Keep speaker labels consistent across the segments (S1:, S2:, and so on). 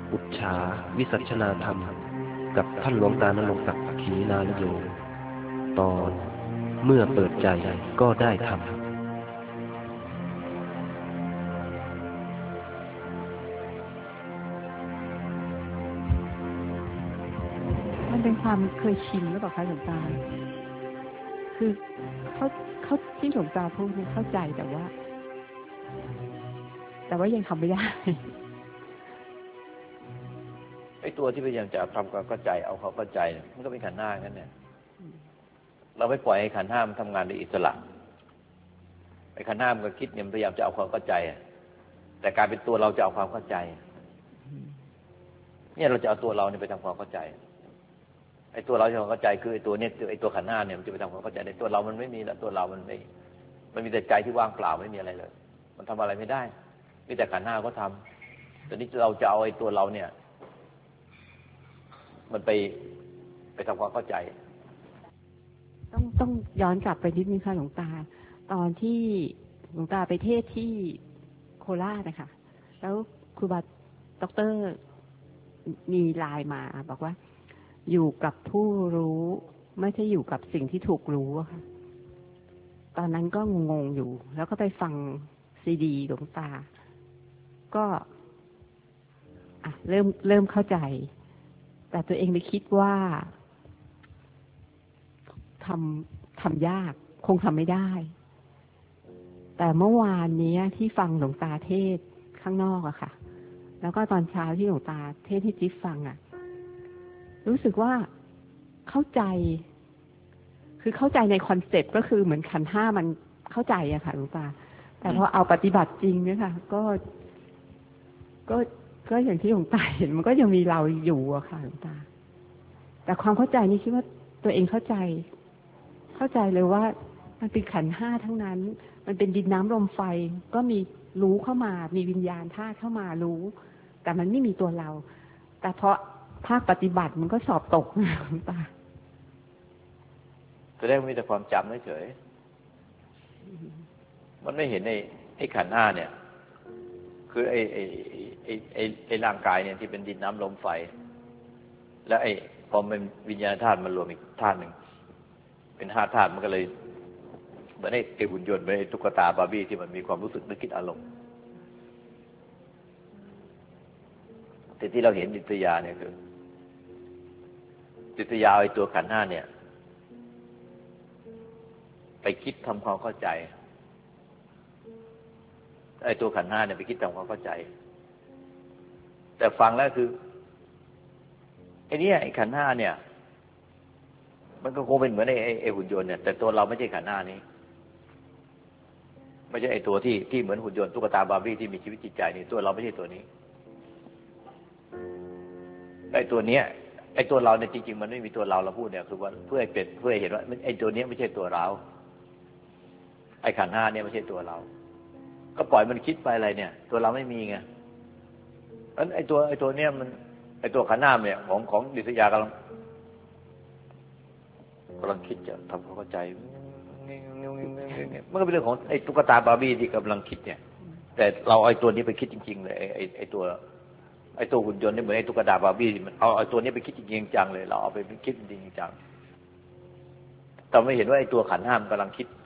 S1: อุจฉาวิสัชนาธรรมกับท่านหลวงตานรงค์ศักดิ์ขีนาลโยตอนเมื่อเปิดใจก็ได้ธรรม
S2: มันเป็นความเคยชินหรือเปล่าคะหลวงตาคือเขาที่หลวงตาพูดเนี่ยเข้าใจแต่ว่ายังทำไม่ได้
S3: ไอ้ตัวที่พยายามจะทำความเข้าใจเอาเขาเข้าใจมันก็เป็นขันธ์ห้างั้นเนี่ยเราไม่ปล่อยให้ขันธ์ห้ามันทำงานโดยอิสระไอ้ขันธ์ห้ามันก็คิดเนี่ยพยายามจะเอาความเข้าใจแต่กลายเป็นตัวเราจะเอาความเข้าใจเนี่ยเราจะเอาตัวเราเนี่ยไปทำความเข้าใจไอ้ตัวเราจะเข้าใจคือไอ้ตัวเนี่ยไอ้ตัวขันธ์ห้าเนี่ยมันจะไปทำความเข้าใจในตัวเรามันไม่มีแล้วตัวเรามันไม่มันมีแต่ใจที่ว่างเปล่าไม่มีอะไรเลยมันทำอะไรไม่ได้มีแต่ขันธ์ห้าก็ทำแต่นี้เราจะเอาไอ้ตัวเราเนี่ยมันไปทำความเข้าใจ
S2: ต้องย้อนกลับไปนิดนึงค่ะหลวงตาตอนที่หลวงตาไปเทศที่โคราชนะคะแล้วครูบาดร.มีไลน์มาบอกว่าอยู่กับผู้รู้ไม่ใช่อยู่กับสิ่งที่ถูกรู้อะค่ะตอนนั้นก็งงอยู่แล้วก็ไปฟังซีดีหลวงตาก็เริ่มเข้าใจแต่ตัวเองไปคิดว่าทำยากคงทำไม่ได้แต่เมื่อวานนี้ที่ฟังหลวงตาเทศข้างนอกอะค่ะแล้วก็ตอนเช้าที่หลวงตาเทศให้จิ๊บฟังอะรู้สึกว่าเข้าใจคือเข้าใจในคอนเซ็ปต์ก็คือเหมือนขันธ์ห้ามันเข้าใจอะค่ะหลวงตาแต่พอเอาปฏิบัติจริงเนี่ยค่ะก็อย่างที่หลวงตาเห็นมันก็ยังมีเราอยู่อะค่ะหลวงตาแต่ความเข้าใจนี่คิดว่าตัวเองเข้าใจเลยว่ามันเป็นขันธ์ห้าทั้งนั้นมันเป็นดินน้ำลมไฟก็มีรู้เข้ามามีวิญญาณธาตุเข้ามารู้แต่มันไม่มีตัวเราแต่เพราะภาคปฏิบัติมันก็สอบตกหลวงตา
S3: แสดงมีแต่ความจำเฉยมันไม่เห็นไอ้ขันธ์ห้าเนี่ยคือไอ้ร่างกายเนี่ยที่เป็นดินน้ำลมไฟแล้วพอมันวิญญาณธาตุมันรวมอีกธาตุหนึ่งเป็นห้าธาตุมันก็เลยเหมือนไอ้หุ่นยนต์เหมือนไอ้ตุ๊กตาบาร์บี้ที่มันมีความรู้สึกนึกคิดอารมณ์แต่ที่เราเห็นจิตวิทยาเนี่ยคือจิตวิทยาไอ้ตัวขันธ์ห้าเนี่ยไปคิดทำความเข้าใจไอ้ตัวขันธ์ห้าเนี่ยไปคิดทำความเข้าใจแต่ฟังแล้วคือไอ้นี่ไอ้ขันธ์ห้าเนี่ยมันก็คงเป็นเหมือนไอ้หุ่นยนต์เนี่ยแต่ตัวเราไม่ใช่ขันธ์ห้านี้ไม่ใช่ไอ้ตัวที่เหมือนหุ่นยนต์ตุ๊กตาบาร์บี้ที่มีชีวิตจิตใจนี่ตัวเราไม่ใช่ตัวนี้ไอ้ตัวเนี้ยไอ้ตัวเราเนี่ยจริงๆมันไม่มีตัวเราพูดเนี่ยคือว่าเพื่อให้เห็นว่าไอ้ตัวเนี้ยไม่ใช่ตัวเราไอ้ขันธ์ห้าเนี่ยไม่ใช่ตัวเราก็ปล่อยมันคิดไปอะไรเนี่ยตัวเราไม่มีไงเพราะฉะนั้นไอ้ตัวเนี้ยมันไอ้ตัวขันธ์ห้าเนี่ยของดิษยากำลังคิดจะทำความเข้าใจมันก็เป็นเรื่องของไอ้ตุ๊กตาบาร์บี้ที่กำลังคิดเนี่ยแต่เราไอ้ตัวนี้ไปคิดจริงๆเลยไอ้ตัวหุ่นยนต์นี่เหมือนไอ้ตุ๊กตาบาร์บี้มันเอาไอ้ตัวนี้ไปคิดจริงจังเลยเราเอาไปคิดจริงจังแต่ไม่เห็นว่าไอ้ตัวขันธ์ห้ามกำลังคิด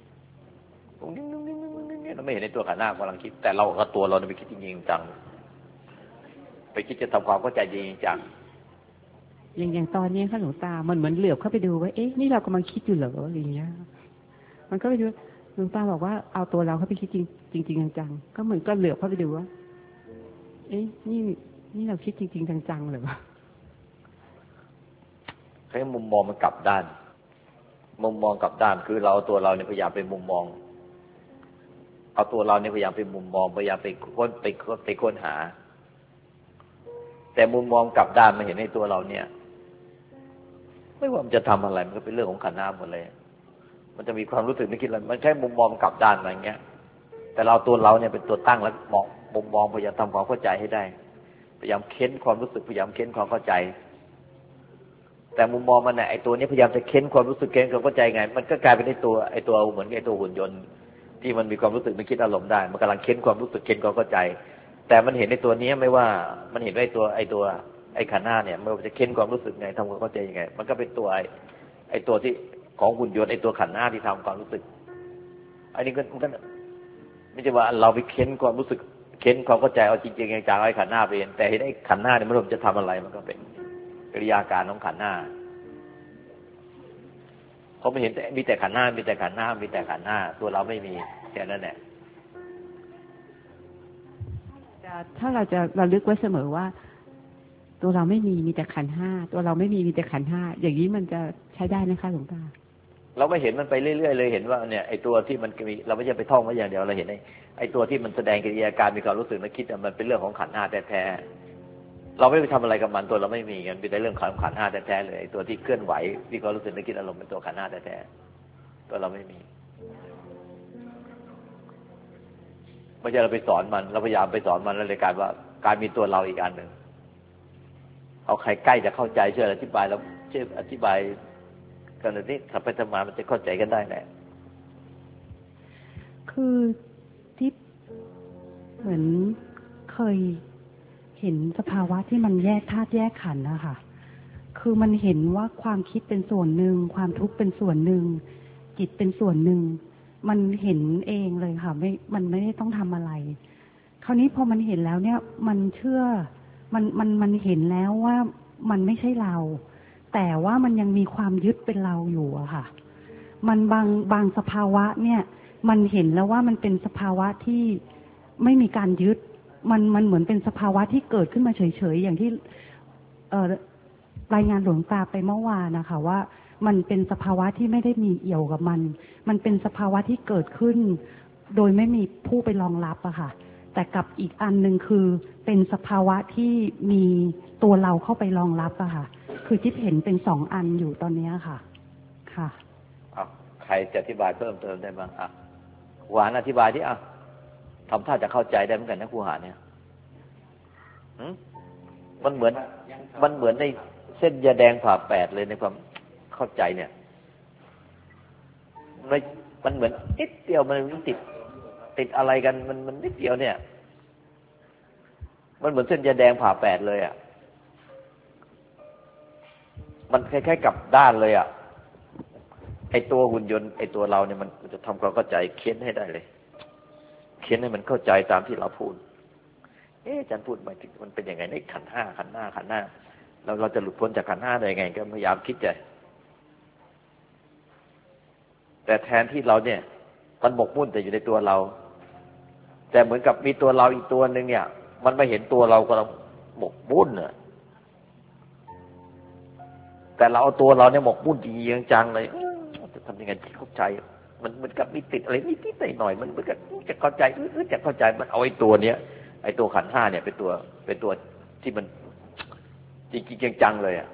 S3: เราไม่เห็นไอ้ตัวขันธ์ห้ามกำลังคิดแต่เรากับตัวเราไปคิดจริงจังไปคิดจะทำความเข้าใจจริงจัง
S2: อย่างตอนนี้ค่ะหลวงตามันเหมือนเหลือบเข้าไปดูว่าเอ๊ะนี่เรากำลังคิดอยู่เหรออะไรเงี้ยมันก็ไปดูหลวงตาบอกว่าเอาตัวเราเข้าไปคิดจริงจังก็เหมือนก็เหลือบเข้าไปดูว่าเอ๊ะนี่เราคิดจริงจังเหรอ
S3: ให้มุมมองมันกลับด้านมุมมองกลับด้านคือเราตัวเราเนี่ยพยายามเป็นมุมมองเอาตัวเราเนี่ยพยายามเป็นมุมมองพยายามไปค้นหาแต่มุมมองกลับด้านมาเห็นในตัวเราเนี่ยไม่ว่ามันจะทำอะไรมันก็เป็นเรื่องของขันธ์ห้าหมดเลยมันจะมีความรู้สึกนึกคิดอะไรมันใช้มุมมองกลับด้านอะไรเงี้ยแต่เราตัวเราเนี่ยเป็นตัวตั้งแล้วมองมุมมองพยายามทำความเข้าใจให้ได้พยายามเค้นความรู้สึกพยายามเค้นความเข้าใจแต่มุมมองมันเนี่ยไอ้ตัวนี้พยายามจะเค้นความรู้สึกเค้นความเข้าใจไงมันก็กลายเป็นไอ้ตัวเหมือนไอ้ตัวหุ่นยนต์ที่มันมีความรู้สึกนึกคิดอารมณ์ได้มันกำลังเค้นความรู้สึกเค้นความเข้าใจแต่มันเห็นในตัวนี้ไม่ว่ามันเห็นไอ้ตัวไอ้ขันธ์ห้าเนี่ยไม่ว่าจะเค้นความรู้สึกไงทำความเข้าใจยังไงมันก็เป็นตัวไอ้ตัวที่ของหุ่นยนต์ไอ้ตัวขันธ์ห้าที่ทำความรู้สึกอันนี้มันก็ไม่ใช่ว่าเราไปเค้นความรู้สึกเค้นความเข้าใจเอาจริงๆจังๆไอ้ขันธ์ห้าไปเห็นแต่เห็นไอ้ขันธ์ห้าเนี่ยมันจะทำอะไรมันก็เป็นกิริยาการของขันธ์ห้าเขาไม่เห็นแต่มีแต่ขันธ์ห้ามีแต่ขันธ์ห้ามีแต่ขันธ์ห้าตัวเราไม่มีแค่นั้นแหละ
S2: ถ้าเราจะระลึกไว้เสมอว่าตัวเราไม่มีแต่ขันธ์ห้าตัวเราไม่มีแต่ขันธ์ห้าอย่างนี้มันจะใช้ได้ไหมคะหลวงตา
S3: เราไม่เห็นมันไปเรื่อยๆเลยเห็นว่าเนี่ยไอ้ตัวที่มันมีเราไม่ใช่ไปท่องไว้อย่างเดียวเราเห็นไอ้ตัวที่มันแสดงกิริยาการมีความรู้สึกนึกคิดมันเป็นเรื่องของขันธ์ห้าแท้ๆเราไม่ไปทำอะไรกับมันตัวเราไม่มีมันเป็นเรื่องของขันธ์ห้าแท้ๆเลยไอ้ตัวที่เคลื่อนไหวมีความรู้สึกนึกคิดอารมณ์เป็นตัวขันธ์ห้าแท้ๆตัวเราไม่มีไม่ใช่เราไปสอนมันเราพยายามไปสอนมันแล้วเลยกลายว่าการมีตัวเราอีกอันหนึ่งเอาใครใกล้จะเข้าใจช่วยอธิบายแล้วช่วยอธิบายกันนี้ถ้าไปทำมามันจะเข้าใจกันได้แหละ
S4: คือที่เหมือนเคยเห็นสภาวะที่มันแยกธาตุแยกขันธ์นะคะคือมันเห็นว่าความคิดเป็นส่วนหนึ่งความทุกข์เป็นส่วนหนึ่งจิตเป็นส่วนหนึ่งมันเห็นเองเลยค่ะมันไม่ได้ต้องทำอะไรคราวนี้พอมันเห็นแล้วเนี่ยมันเชื่อมันเห็นแล้วว่ามันไม่ใช่เราแต่ว่ามันยังมีความยึดเป็นเราอยู่อะค่ะมันบางสภาวะเนี่ยมันเห็นแล้วว่ามันเป็นสภาวะที่ไม่มีการยึดมันเหมือนเป็นสภาวะที่เกิดขึ้นมาเฉยๆอย่างที่รายงานหลวงตาไปเมื่อวานนะคะว่ามันเป็นสภาวะที่ไม่ได้มีเอี่ยวกับมันเป็นสภาวะที่เกิดขึ้นโดยไม่มีผู้ไปรองรับอะค่ะแต่กับอีกอันหนึ่งคือเป็นสภาวะที่มีตัวเราเข้าไปรองรับอะค่ะคือจิ๊บเห็นเป็นสองอันอยู่ตอนนี้ค่ะค่ะ
S3: ใครจะอธิบายเพิ่มเติมได้บ้างครูหานอธิบายที่ทำท่าจะเข้าใจได้เหมือนกันนะครูหานเนี่ยมันเหมือนในเส้นยาแดงผ่าแปดเลยในความเข้าใจเนี่ยมันเหมือนนิดเดียวมันติดอะไรกันมันนิดเดียวเนี่ยมันเหมือนเส้นยาแดงผ่าแปดเลยอ่ะมันคล้ายๆกับด้านเลยอ่ะไอตัวหุ่นยนต์ไอตัวเราเนี่ยมันจะทำความเข้าใจเค้นให้ได้เลยเค้นให้มันเข้าใจตามที่เราพูดอาจารย์พูดมามันเป็นยังไงในขันธ์ห้าเราจะหลุดพ้นจากขันธ์ห้าได้ยังไงก็พยายามคิดใจแต่แทนที่เราเนี่ยมันหมกมุ่นแต่อยู่ในตัวเราแต่เหมือนกับมีตัวเราอีกตัวนึงเนี่ยมันไม่เห็นตัวเราก็หมกมุ่นน่ะแต่เราเอาตัวเราเนี่ยหมกมุ่นจริงๆจังๆเลยจะทำยังไงที่เข้าใจมันเหมือนกับมีติดอะไรนิดๆหน่อยๆมันเหมือนกับจะเข้าใจจะเข้าใจมันเอาไอ้ตัวเนี้ยไอ้ตัวขันธ์ห้าเนี่ยเป็นตัวที่มันจริงๆจังๆเลยอ่ะ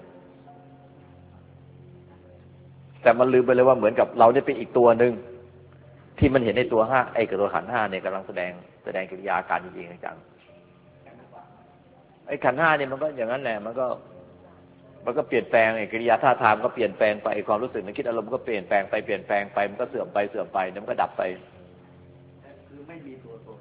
S3: แต่มันลืมไปเลยว่าเหมือนกับเราเนี่ยเป็นอีกตัวนึงที่มันเห็นในตัวห้าไอ้กับตัวขันธ์ห้าเนี่ยกำลังแสดงกิริยาการจริงๆจังไอ้ขันธ์ห้าเนี่ยมันก็อย่างนั้นแหละมันก็เปลี่ยนแปลงไอ้กิริยาท่าทางก็เปลี่ยนแปลงไปความรู้สึกนึกคิดอารมณ์ก็เปลี่ยนแปลงไปมันก็เสื่อมไปแล้วมันก็ดับไปคือไม่มีตัวตน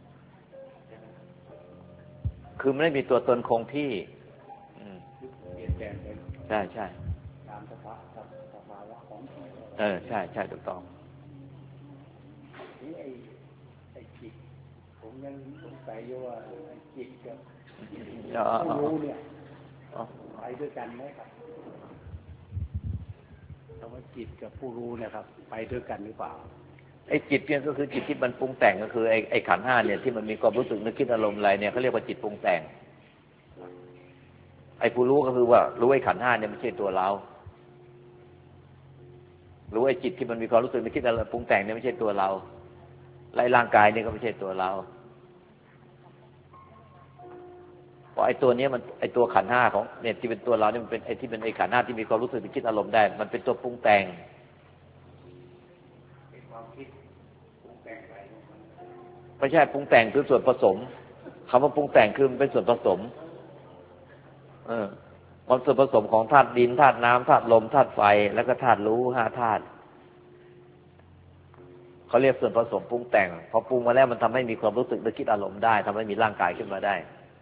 S3: คือไม่มีตัวตนคงที่เปลี่ยนแปลงไปใช่ตามสภาวะของใช่ถูกต้อง
S5: นี่ไอ้จิตผมยังสงสัยอยู่ว่าจิตกับผู้รู้เนี่ยไปด้วยกันไหมครับคำว่าจิตกับผู้รู้เนี่ยครับไปด้วยกันหรือเปล่า
S3: ไอ้จิตเนี่ยก็คือจิตที่มันปรุงแต่งก็คือไอ้ขันธ์ห้าเนี่ยที่มันมีความรู้สึกนึกคิดอารมณ์อะไรเนี่ยเขาเรียกว่าจิตปรุงแต่งไอ้ผู้รู้ก็คือว่ารู้ไอ้ขันธ์ห้าเนี่ยไม่ใช่ตัวเรารู้ไอ้จิตที่มันมีความรู้สึกนึกคิดอารมณ์ปรุงแต่งเนี่ยไม่ใช่ตัวเราไอ้ร่างกายเนี่ยก็ไม่ใช่ตัวเราเพราะไอ้ตัวนี้มันไอ้ตัวขันธ์ห้าของเนี่ยที่เป็นตัวเราเนี่ยมันเป็นไอ้ที่เป็นไอ้ขันธ์ห้าที่มีความรู้สึกนึกคิดอารมณ์ได้มันเป็นตัวปรุงแต่งไม่ใช่ปรุงแต่งคือส่วนผสมคำว่าปรุงแต่งคือมันเป็นส่วนผสมมันส่วนผสมของธาตุดินธาตุน้ำธาตุลมธาตุไฟแล้วก็ธาตุรู้5ธาตุเขาเรียกส่วนผสมปรุงแต่งพอปรุงมาแล้วมันทำให้มีความรู้สึกนึกคิดอารมณ์ได้ทำให้มีร่างกายขึ้นมาได้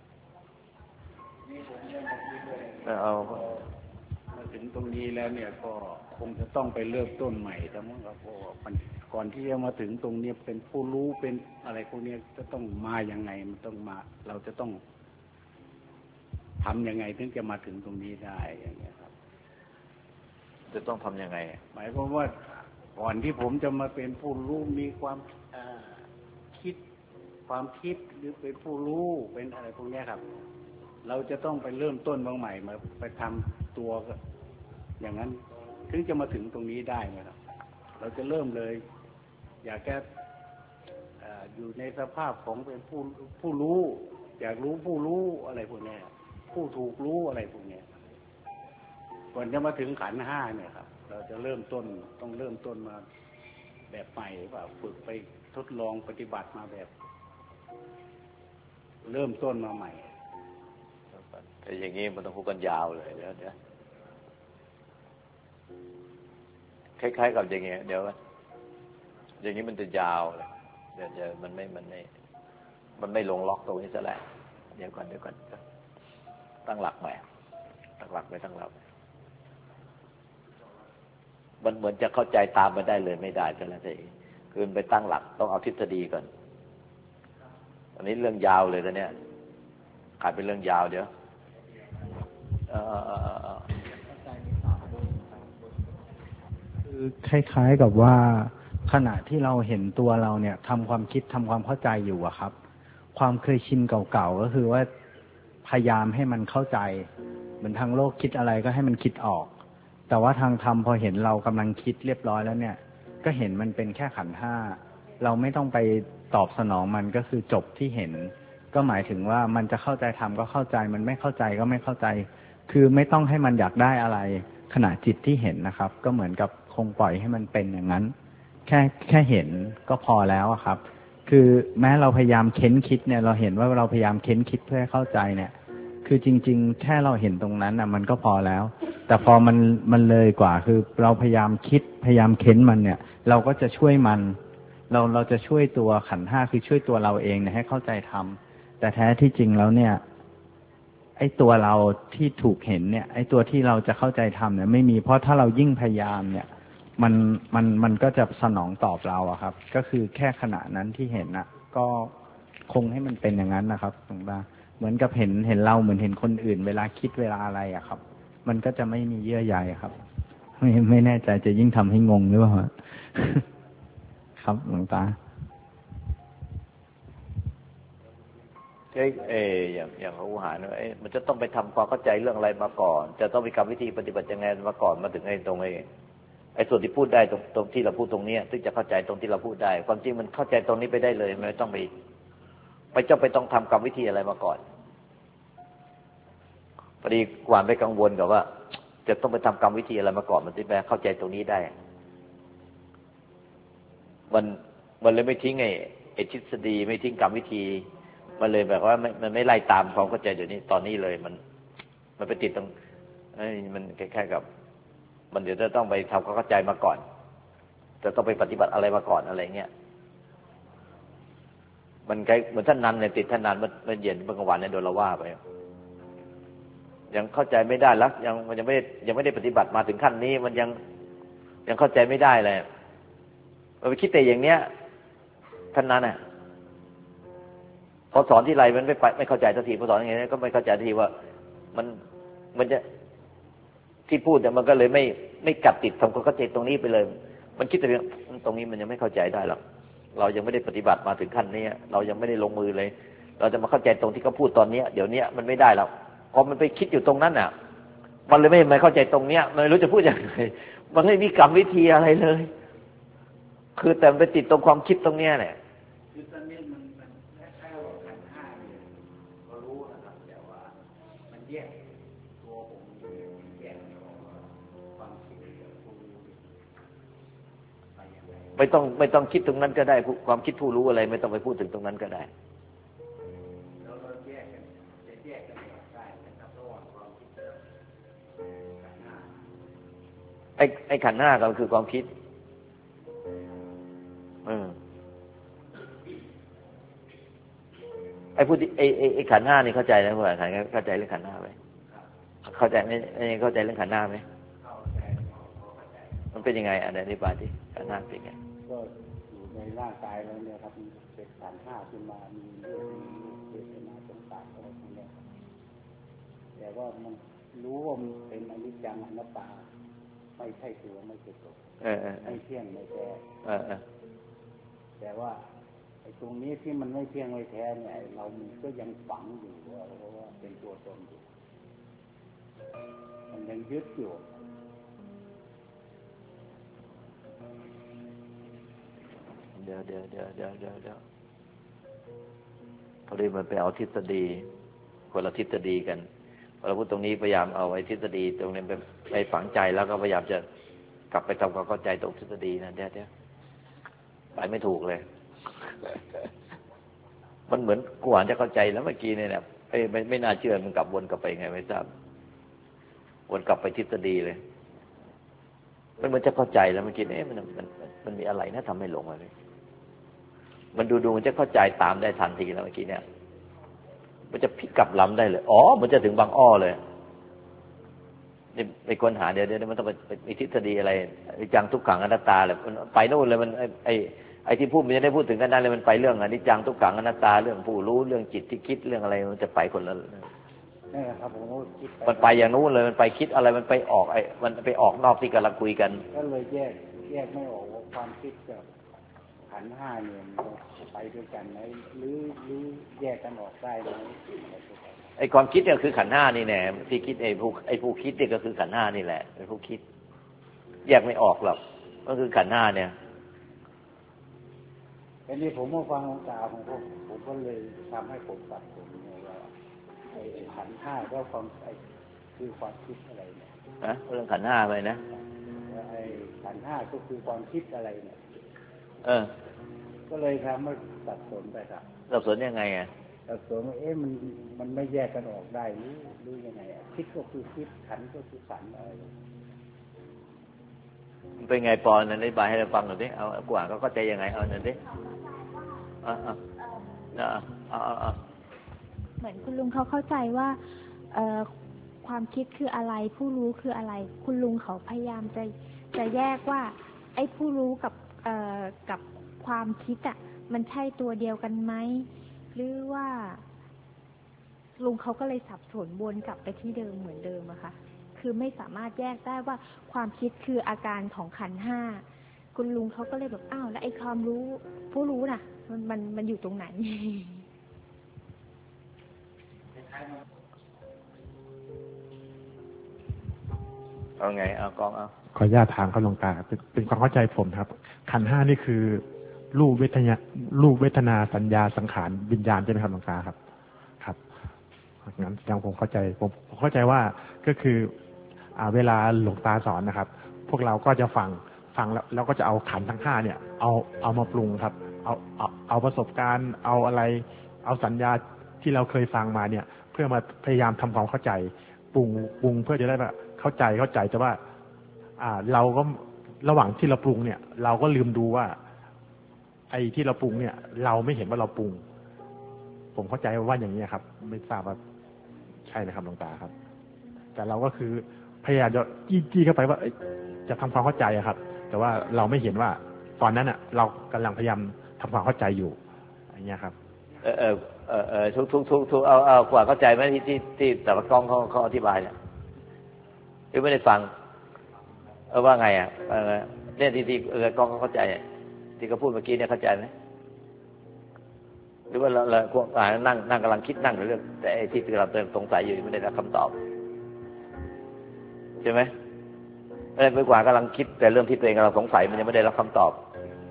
S3: เอา
S5: มาถึงตรงนี้แล้วเนี่ยก็คงจะต้องไปเริ่มต้นใหม่แต่มั้งครับเพราะมันก่อนที่จะมาถึงตรงนี้เป็นผู้รู้เป็นอะไรพวกนี้จะต้องมายังไงมันต้องมาเราจะต้องทำยังไงถึงจะมาถึงตรงนี้ได้อย่างเงี้ยครับ
S3: จะต้องทำยังไง
S5: หมายความว่าก่อนที่ผมจะมาเป็นผู้รู้มีความคิดความคิดหรือเป็นผู้รู้เป็นอะไรพวกนี้ครับเราจะต้องไปเริ่มต้นใหม่มาไปทำตัวอย่างนั้นถึงจะมาถึงตรงนี้ได้นะครับเราจะเริ่มเลยอยากจะอยู่ในสภาพของเป็นผู้รู้อยากรู้ผู้รู้อะไรพวกนี้ผู้ถูกรู้อะไรพวกนี้ก่อนจะมาถึงขันธ์ห้าเนี่ยครับเราจะเริ่มต้นต้องเริ่มต้นมาแบบใหม่ว่าฝึกไปทดลองปฏิบัติมาแบบเริ่มต้นมาใหม่
S3: แต่อย่างนี้มันต้องพูดกันยาวเลยเดี๋ยวคล้ายๆกับอย่างเงี้ยเดี๋ยวอย่างนี้มันจะยาวเลยเดี๋ยวมันไม่ลงล็อกตรงนี้ซะแล้วเดี๋ยวก่อนตั้งหลักใหม่ตั้งหลักไปตั้งหลักมันเหมือนจะเข้าใจตามไปได้เลยไม่ได้แต่ละทีคือไปตั้งหลักต้องเอาทฤษฎีก่อนอันนี้เรื่องยาวเลยแต่เนี้ยกลายเป็นเรื่องยาวเดี๋ยว
S6: คือคล้ายๆกับว่าขณะที่เราเห็นตัวเราเนี่ยทำความคิดทำความเข้าใจอยู่อะครับความเคยชินเก่าๆก็คือว่าพยายามให้มันเข้าใจเหมือนทางโลกคิดอะไรก็ให้มันคิดออกแต่ว่าทางธรรมพอเห็นเรากำลังคิดเรียบร้อยแล้วเนี่ยก็เห็นมันเป็นแค่ขันธ์ห้าเราไม่ต้องไปตอบสนองมันก็คือจบที่เห็นก็หมายถึงว่ามันจะเข้าใจธรรมก็เข้าใจมันไม่เข้าใจก็ไม่เข้าใจคือไม่ต้องให้มันอยากได้อะไรขณะจิตที่เห็นนะครับก็เหมือนกับคงปล่อยให้มันเป็นอย่างนั้นแค่เห็นก็พอแล้วครับคือแม้เราพยายามเค้นคิดเนี่ยเราเห็นว่าเราพยายามเค้นคิดเพื่อให้เข้าใจเนี่ยคือจริงๆแค่เราเห็นตรงนั้นมันก็พอแล้วแต่พอมันเลยกว่าคือเราพยายามคิดพยายามเค้นมันเนี่ยเราก็จะช่วยมันเราจะช่วยตัวขันธ์ห้าคือช่วยตัวเราเองเนี่ยให้เข้าใจธรรมแต่แท้ที่จริงแล้วเนี่ยไอ้ตัวเราที่ถูกเห็นเนี่ยไอ้ตัวที่เราจะเข้าใจธรรมเนี่ยไม่มีเพราะถ้าเรายิ่งพยายามเนี่ยมันก็จะสนองตอบเราอะครับก็คือแค่ขณะนั้นที่เห็นนะก็คงให้มันเป็นอย่างนั้นนะครับหลวงตาเหมือนกับเห็นเราเหมือนเห็นคนอื่นเวลาคิดเวลาอะไรอะครับมันก็จะไม่มีเยื่อใยครับไม่แน่ใจจะยิ่งทำให้งงหรือเปล่าครับหลวงตา
S3: อย่างพระอุหาเนี่ยมันจะต้องไปทำความเข้าใจเรื่องอะไรมาก่อนจะต้องมีกรรมวิธีปฏิบัติยังไงมาก่อนมาถึงตรงไอ้ส่วนที่พูดได้ตรงที่เราพูดตรงนี้ถึงจะเข้าใจตรงที่เราพูดได้ความจริงมันเข้าใจตรงนี้ไปได้เลยไม่ต้องไปต้องทำกรรมวิธีอะไรมาก่อนพอดีกว่าไปกังวลกับว่าจะต้องไปทำกรรมวิธีอะไรมาก่อนมันถึงจะเข้าใจตรงนี้ได้มันเลยไม่ทิ้งไอ้ทฤษฎีไม่ทิ้งกรรมวิธีมันเลยแบบว่ามันไม่ไล่ตามความเข้าใจเดี๋ยวนี้ตอนนี้เลยมันไปติดตรงมันคล้ายๆกับมันเดี๋ยวจะต้องไปทำความเข้าใจมาก่อนจะต้องไปปฏิบัติอะไรมาก่อนอะไรเงี้ยมันคล้ายเหมือนท่านนันเนี่ยติดท่านนันมันเย็นเมื่อกลางวันเนี่ยโดนเราว่าไปยังเข้าใจไม่ได้แล้วมันยังไม่ได้ปฏิบัติมาถึงขั้นนี้มันยังเข้าใจไม่ได้เลยมันไปคิดแต่อย่างเนี้ยท่านนั้นน่ะพอสอนที่ไรมันไม่เข้าใจสักทีพอสอนอย่างนี้ก็ไม่เข้าใจทีว่ามันจะที่พูดแต่มันก็เลยไม่กัดติดทำความเข้าใจตรงนี้ไปเลยมันคิดแต่เรื่องตรงนี้มันยังไม่เข้าใจได้หรอกเรายังไม่ได้ปฏิบัติมาถึงขั้นนี้เรายังไม่ได้ลงมือเลยเราจะมาเข้าใจตรงที่เขาพูดตอนนี้เดี๋ยวนี้มันไม่ได้หรอกพอมันไปคิดอยู่ตรงนั้นน่ะมันเลยไม่เข้าใจตรงเนี้ยมันไม่รู้จะพูดยังไงมันไม่มีกรรมวิธีอะไรเลยคือแต่มันไปติดตรงความคิดตรงเนี้ยแหละไม่ต้องคิดตรงนั้นก็ได้ความคิดผู้รู้อะไรไม่ต้องไปพูดถึงตรงนั้นก็ได้ไอ้ขันธ์ห้าก็คือความคิดไอ้ผู้ที่ไอ้ขันธ์ห้านี่เข้าใจนะผู้อ่านเข้าใจเรื่องขันธ์ห้าไหมเข้าใจไม่เข้าใจเรื่องขันธ์ห้าไหมมันเป็นยังไงอันนี้บาที่ขันธ์ห้าเป็นไง
S5: ก็อยู่ในร่างกายเราเนี่ยครับเป็นขันธ์ห้าขึ้นมามีเรื่องเวทนาต่างๆอะไรพวกนี้แต่ว่ามันรู้ว่ามันเป็นอนิจจังอนัตตาไม่ใช่ตัวไม่ใช่ตนไม่เที่ยงไม่แท้แต่ว่าไอ้ตรงนี้ที่มันไม่เที่ยงไม่แท้เนี่ยเราก็ยังฝังอยู่เพราะว่าเป็นตัวตนอยู่มันยังยึดอยู่
S3: เดี๋ยวพอดีมันไปเอาทฤษฎีคนละทฤษฎีกันเราพูดตรงนี้พยายามเอาไอ้ทฤษฎีตรงนี้ไปฝังใจแล้วก็พยายามจะกลับไปทำความเข้าใจตรงทฤษฎีนะเดี๋ยวไปไม่ถูกเลย มันเหมือนกูอ่านจะเข้าใจแล้วเมื่อกี้เนี่ยไม่น่าเชื่อมันกลับวนกลับไปไงไม่ทราบวนกลับไปทฤษฎีเลยมันเหมือนจะเข้าใจแล้วเมื่อกี้เนี่ยมันมีอะไรนะทำให้หลงอะไรมันดูมันจะเข้าใจตามได้ทันทีแล้วเมื่อกี้เนี่ยมันจะพลิกกลับลำได้เลยอ๋อมันจะถึงบางอ้อเลยนี่ไปค้นหาเดี๋ยวมันต้องไปมีทฤษฎีอะไรจังทุกขังอนัตตาเลยมันไปโน่นเลยมันไอ้ที่พูดมันจะได้พูดถึงกันได้เลยมันไปเรื่องอนิจจังทุกขังอนัตตาเรื่องผู้รู้เรื่องจิตที่คิดเรื่องอะไรมันจะไปคนละ
S5: นี่ครับผม
S3: มันไปอย่างนู้นเลยมันไปคิดอะไรมันไปออกมันไปออกนอกที่กำลังคุยกัน
S5: ก็เลยแยกไม่ออกว่าความคิดกับขันธ์ห้าเนี่ยไปด้วยกันไหมหรือแยกกันออกได้ไหม
S3: ไอ้ความคิดเนี่ยคือขันธ์ห้านี่แน่ที่คิดไอ้ผู้คิดเนี่ยก็คือขันธ์ห้านี่แหละไอ้ผู้คิดแยกไม่ออกหรอกก็คือขันธ์ห้าเนี่ย
S5: อันนี้ผมมาฟังหลวงตาผมก็เลยทำให้ผมตัดผมเนี่ยว่าไอ้ขันธ์ห้าก็ความคือความคิดอะไรเนี่ย
S3: เรื่องขันธ์ห้าไปนะ
S5: ไอ้ขันธ์ห้าก็คือความคิดอะไรเนี่ยก็เลยทำให้สับสนไปครับ
S3: สับสนยังไงอ่ะ
S5: สับสนว่ามันไม่แยกกันออกได้หรือยังไงคิดก็คือคิดขันก็คือขันอะไร
S3: เป็นไงปอนนั้นได้บายให้เราฟังหน่อยดิเอากว่าก็เข้าใจยังไงเอาหน่อยดิ
S7: เหมือนคุณลุงเขาเข้าใจว่าความคิดคืออะไรผู้รู้คืออะไรคุณลุงเขาพยายามจะแยกว่าไอ้ผู้รู้กับความคิดอ่ะมันใช่ตัวเดียวกันไหมหรือว่าลุงเขาก็เลยสับสนวนกลับไปที่เดิมเหมือนเดิมอะค่ะคือไม่สามารถแยกได้ว่าความคิดคืออาการของขันธ์ห้าคุณลุงเขาก็เลยแบบอ้าวแล้วไอ้ความรู้ผู้รู้น่ะมันอยู่ตรงไหน
S3: เอาไงเอากองเอา
S8: ขออนุญาตถามครับหลวงตาเป็นความเข้าใจผมครับขันธ์ห้านี่คือรูปเวทนาสัญญาสังขารวิญญาณใช่ไหมครับหลวงตาครับครับงั้นยังผมเข้าใจว่าก็คือเวลาหลวงตาสอนนะครับพวกเราก็จะฟังแล้วก็จะเอาขันธ์ทั้งห้าเนี่ยเอามาปรุงครับเอาประสบการณ์เอาอะไรเอาสัญญาที่เราเคยฟังมาเนี่ยเพื่อมาพยายามทำความเข้าใจปรุงเพื่อจะได้แบบเข้าใจแต่ว่าเราก็ระหว่างที่เราปรุงเนี่ยเราก็ลืมดูว่าไอ้ที่เราปรุงเนี่ยเราไม่เห็นว่าเราปรุงผมเข้าใจว่าอย่างนี้ครับไม่ทราบว่าใช่ไหมครับหลวงตาครับแต่เราก็คือพยายามจะจี้เข้าไปว่าจะทำความเข้าใจครับแต่ว่าเราไม่เห็นว่าตอนนั้นเรากำลังพยายามทำความเข้าใจอยู่อย่างเงี้ยครับ
S3: ทุกเอากว่าเข้าใจไหมที่แต่ละกล้องเขาอธิบายเนี่ยหรือไม่ได้ฟังว่าไงเนี่ยที่กล้องเขาเข้าใจที่เขาพูดเมื่อกี้เนี่ยเข้าใจไหมหรือว่าเราพวกนั่งกำลังคิดนั่งเรื่องแต่ที่เราสงสัยอยู่ไม่ได้รับคำตอบใช่ไหมไม่ได้ไปกว่ากำลังคิดแต่เรื่องที่ตัวเองกำลังสงสัยมันยังไม่ได้รับคำตอบ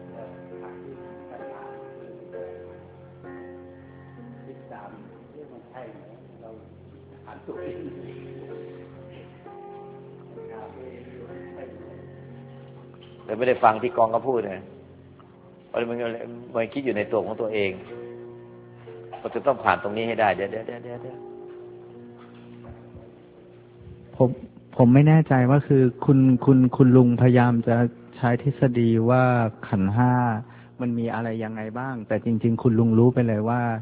S3: แต่ไม่ได้ฟังที่กองเขาพูดเนี่ยเพราะมันคิดอยู่ในตัวของตัวเองเราจะต้องผ่านตรงนี้ให้ได้เดี๋ยว
S6: ผมไม่แน่ใจว่าคือคุณลุงพยายามจะใช้ทฤษฎีว่าขันธ์ห้ามันมีอะไรยังไงบ้างแต่จริงๆคุณลุงรู้ไปเลยว่า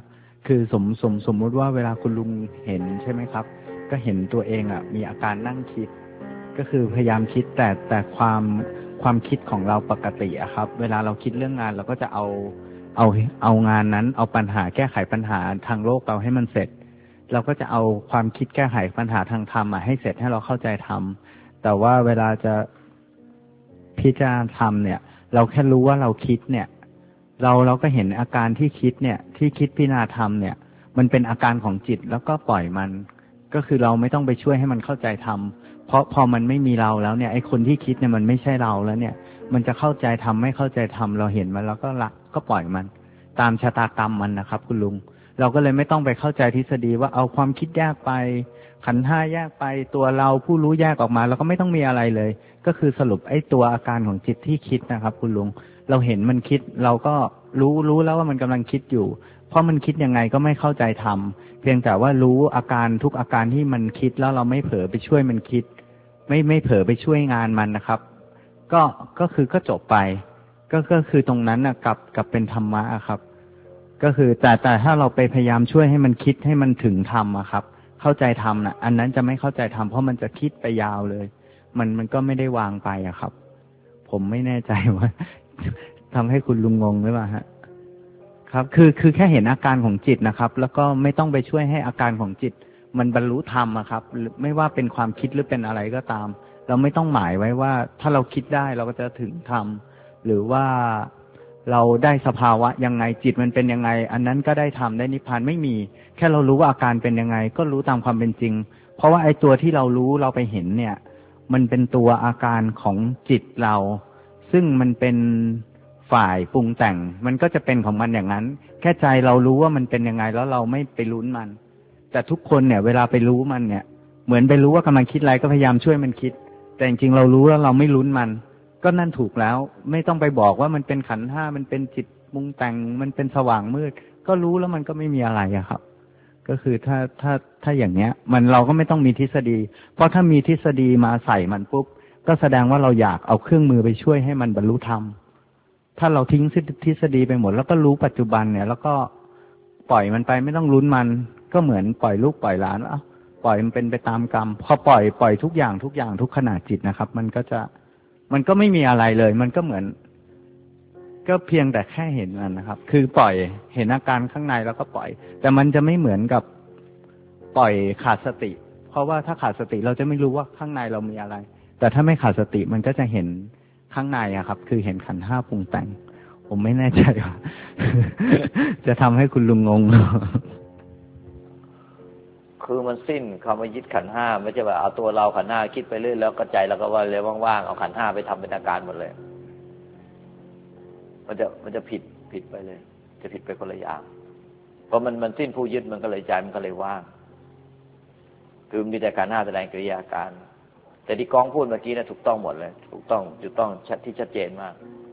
S6: คือสมมุติว่าเวลาคุณลุงเห็นใช่ไหมครับก็เห็นตัวเองมีอาการนั่งคิดก็คือพยายามคิดแต่ความคิดของเราปกติครับ เวลาเราคิดเรื่องงานเราก็จะเอางานนั้นเอาปัญหาแก้ไขปัญหาทางโลกเราให้มันเสร็จเราก็จะเอาความคิดแก้ไขปัญหาทางธรรมให้เสร็จให้เราเข้าใจธรรมแต่ว่าเวลาจะพิจารณาธรรมเนี่ยเราแค่รู้ว่าเราคิดเนี่ยเราก็เห็นอาการที่คิดเนี่ยที่คิดพิจารณาธรรมเนี่ยมันเป็นอาการของจิตแล้วก็ปล่อยมันก็คือเราไม่ต้องไปช่วยให้มันเข้าใจธรรมเพราะพอมันไม่มีเราแล้วเนี่ยไอ้คนที่คิดเนี่ยมันไม่ใช่เราแล้วเนี่ยมันจะเข้าใจธรรมไม่เข้าใจธรรมเราเห็นมันแล้วก็ละก็ปล่อยมันตามชะตากรรมมันนะครับคุณลุงเราก็เลยไม่ต้องไปเข้าใจทฤษฎีว่าเอาความคิดแยกไปขันธ์ห้าแยกไปตัวเราผู้รู้แยกออกมาแล้วก็ไม่ต้องมีอะไรเลยก็คือสรุปไอ้ตัวอาการของจิตที่คิดนะครับคุณลุงเราเห็นมันคิดเราก็รู้แล้วว่ามันกำลังคิดอยู่เพราะมันคิดยังไงก็ไม่เข้าใจธรรมเพียงแต่ว่ารู้อาการทุกอาการที่มันคิดแล้วเราไม่เผลอไปช่วยมันคิดไม่เผลอไปช่วยงานมันนะครับก็คือก็จบไปก็คือตรงนั้นกับเป็นธรรมะครับก็คือแต่ถ้าเราไปพยายามช่วยให้มันคิดให้มันถึงธรรมครับเข้าใจธรรมอันนั้นจะไม่เข้าใจธรรมเพราะมันจะคิดไปยาวเลยมันก็ไม่ได้วางไปครับผมไม่แน่ใจว่าทำให้คุณลุงงงหรือเปล่าฮะครับคือแค่เห็นอาการของจิตนะครับแล้วก็ไม่ต้องไปช่วยให้อาการของจิตมันบรรลุธรรมครับไม่ว่าเป็นความคิดหรือเป็นอะไรก็ตามเราไม่ต้องหมายไว้ว่าถ้าเราคิดได้เราก็จะถึงธรรมหรือว่าเราได้สภาวะยังไงจิตมันเป็นยังไงอันนั้นก็ได้ธรรมได้นิพพานไม่มีแค่เรารู้ว่าอาการเป็นยังไงก็รู้ตามความเป็นจริงเพราะว่าไอ้ตัวที่เรารู้เราไปเห็นเนี่ยมันเป็นตัวอาการของจิตเราซึ่งมันเป็นฝ่ายปรุงแต่งมันก็จะเป็นของมันอย่างนั้นแค่ใจเรารู้ว่ามันเป็นยังไงแล้วเราไม่ไปลุ้นมันแต่ทุกคนเนี่ยเวลาไปรู้มันเนี่ยเหมือนไปรู้ว่ากำลังคิดอะไรก็พยายามช่วยมันคิดแต่จริงๆเรารู้แล้วเราไม่ลุ้นมันก็นั่นถูกแล้วไม่ต้องไปบอกว่ามันเป็นขันธ์ห้ามันเป็นจิตปรุงแต่งมันเป็นสว่างมืดก็รู้แล้วมันก็ไม่มีอะไรอะครับก็คือถ้าอย่างเนี้ยมันเราก็ไม่ต้องมีทฤษฎีเพราะถ้ามีทฤษฎีมาใส่มันปุ๊บก็แสดงว่าเราอยากเอาเครื่องมือไปช่วยให้มันบรรลุธรรมถ้าเราทิ้งทฤษฎีไปหมดแล้วก็รู้ปัจจุบันเนี่ยแล้วก็ปล่อยมันไปไม่ต้องลุ้นมันก็เหมือนปล่อยลูกปล่อยหลานว่าปล่อยมันเป็นไปตามกรรมพอปล่อยทุกอย่างทุกขณะจิตนะครับมันก็ไม่มีอะไรเลยมันก็เหมือนก็เพียงแต่แค่เห็นมันนะครับคือปล่อยเห็นอาการข้างในแล้วก็ปล่อยแต่มันจะไม่เหมือนกับปล่อยขาดสติเพราะว่าถ้าขาดสติเราจะไม่รู้ว่าข้างในเรามีอะไรแต่ถ้าไม่ขาดสติมันก็จะเห็นข้างในอะครับคือเห็นขันธ์ห้าปรุงแต่งผมไม่แน่ใจว่า จะทำให้คุณลุงงง
S3: คือมันสิ้นคำว่ายึดขันธ์ห้าไม่ใช่ว่าเอาตัวเราขันธ์ห้าคิดไปเรื่อยแล้วก็ใจเราก็ว่าเลยว่างๆเอาขันธ์ห้าไปทำเป็นอาการหมดเลยมันจะผิดไปเลยจะผิดไปคนละอย่างเพราะมันสิ้นผู้ยึดมันก็เลยใจมันก็เลยว่างคือมีแต่ขันธ์ห้าแสดงกิริยาการแต่ที่กองพูดเมื่อกี้นะถูกต้องหมดเลยถูกต้องชัดเจนมาก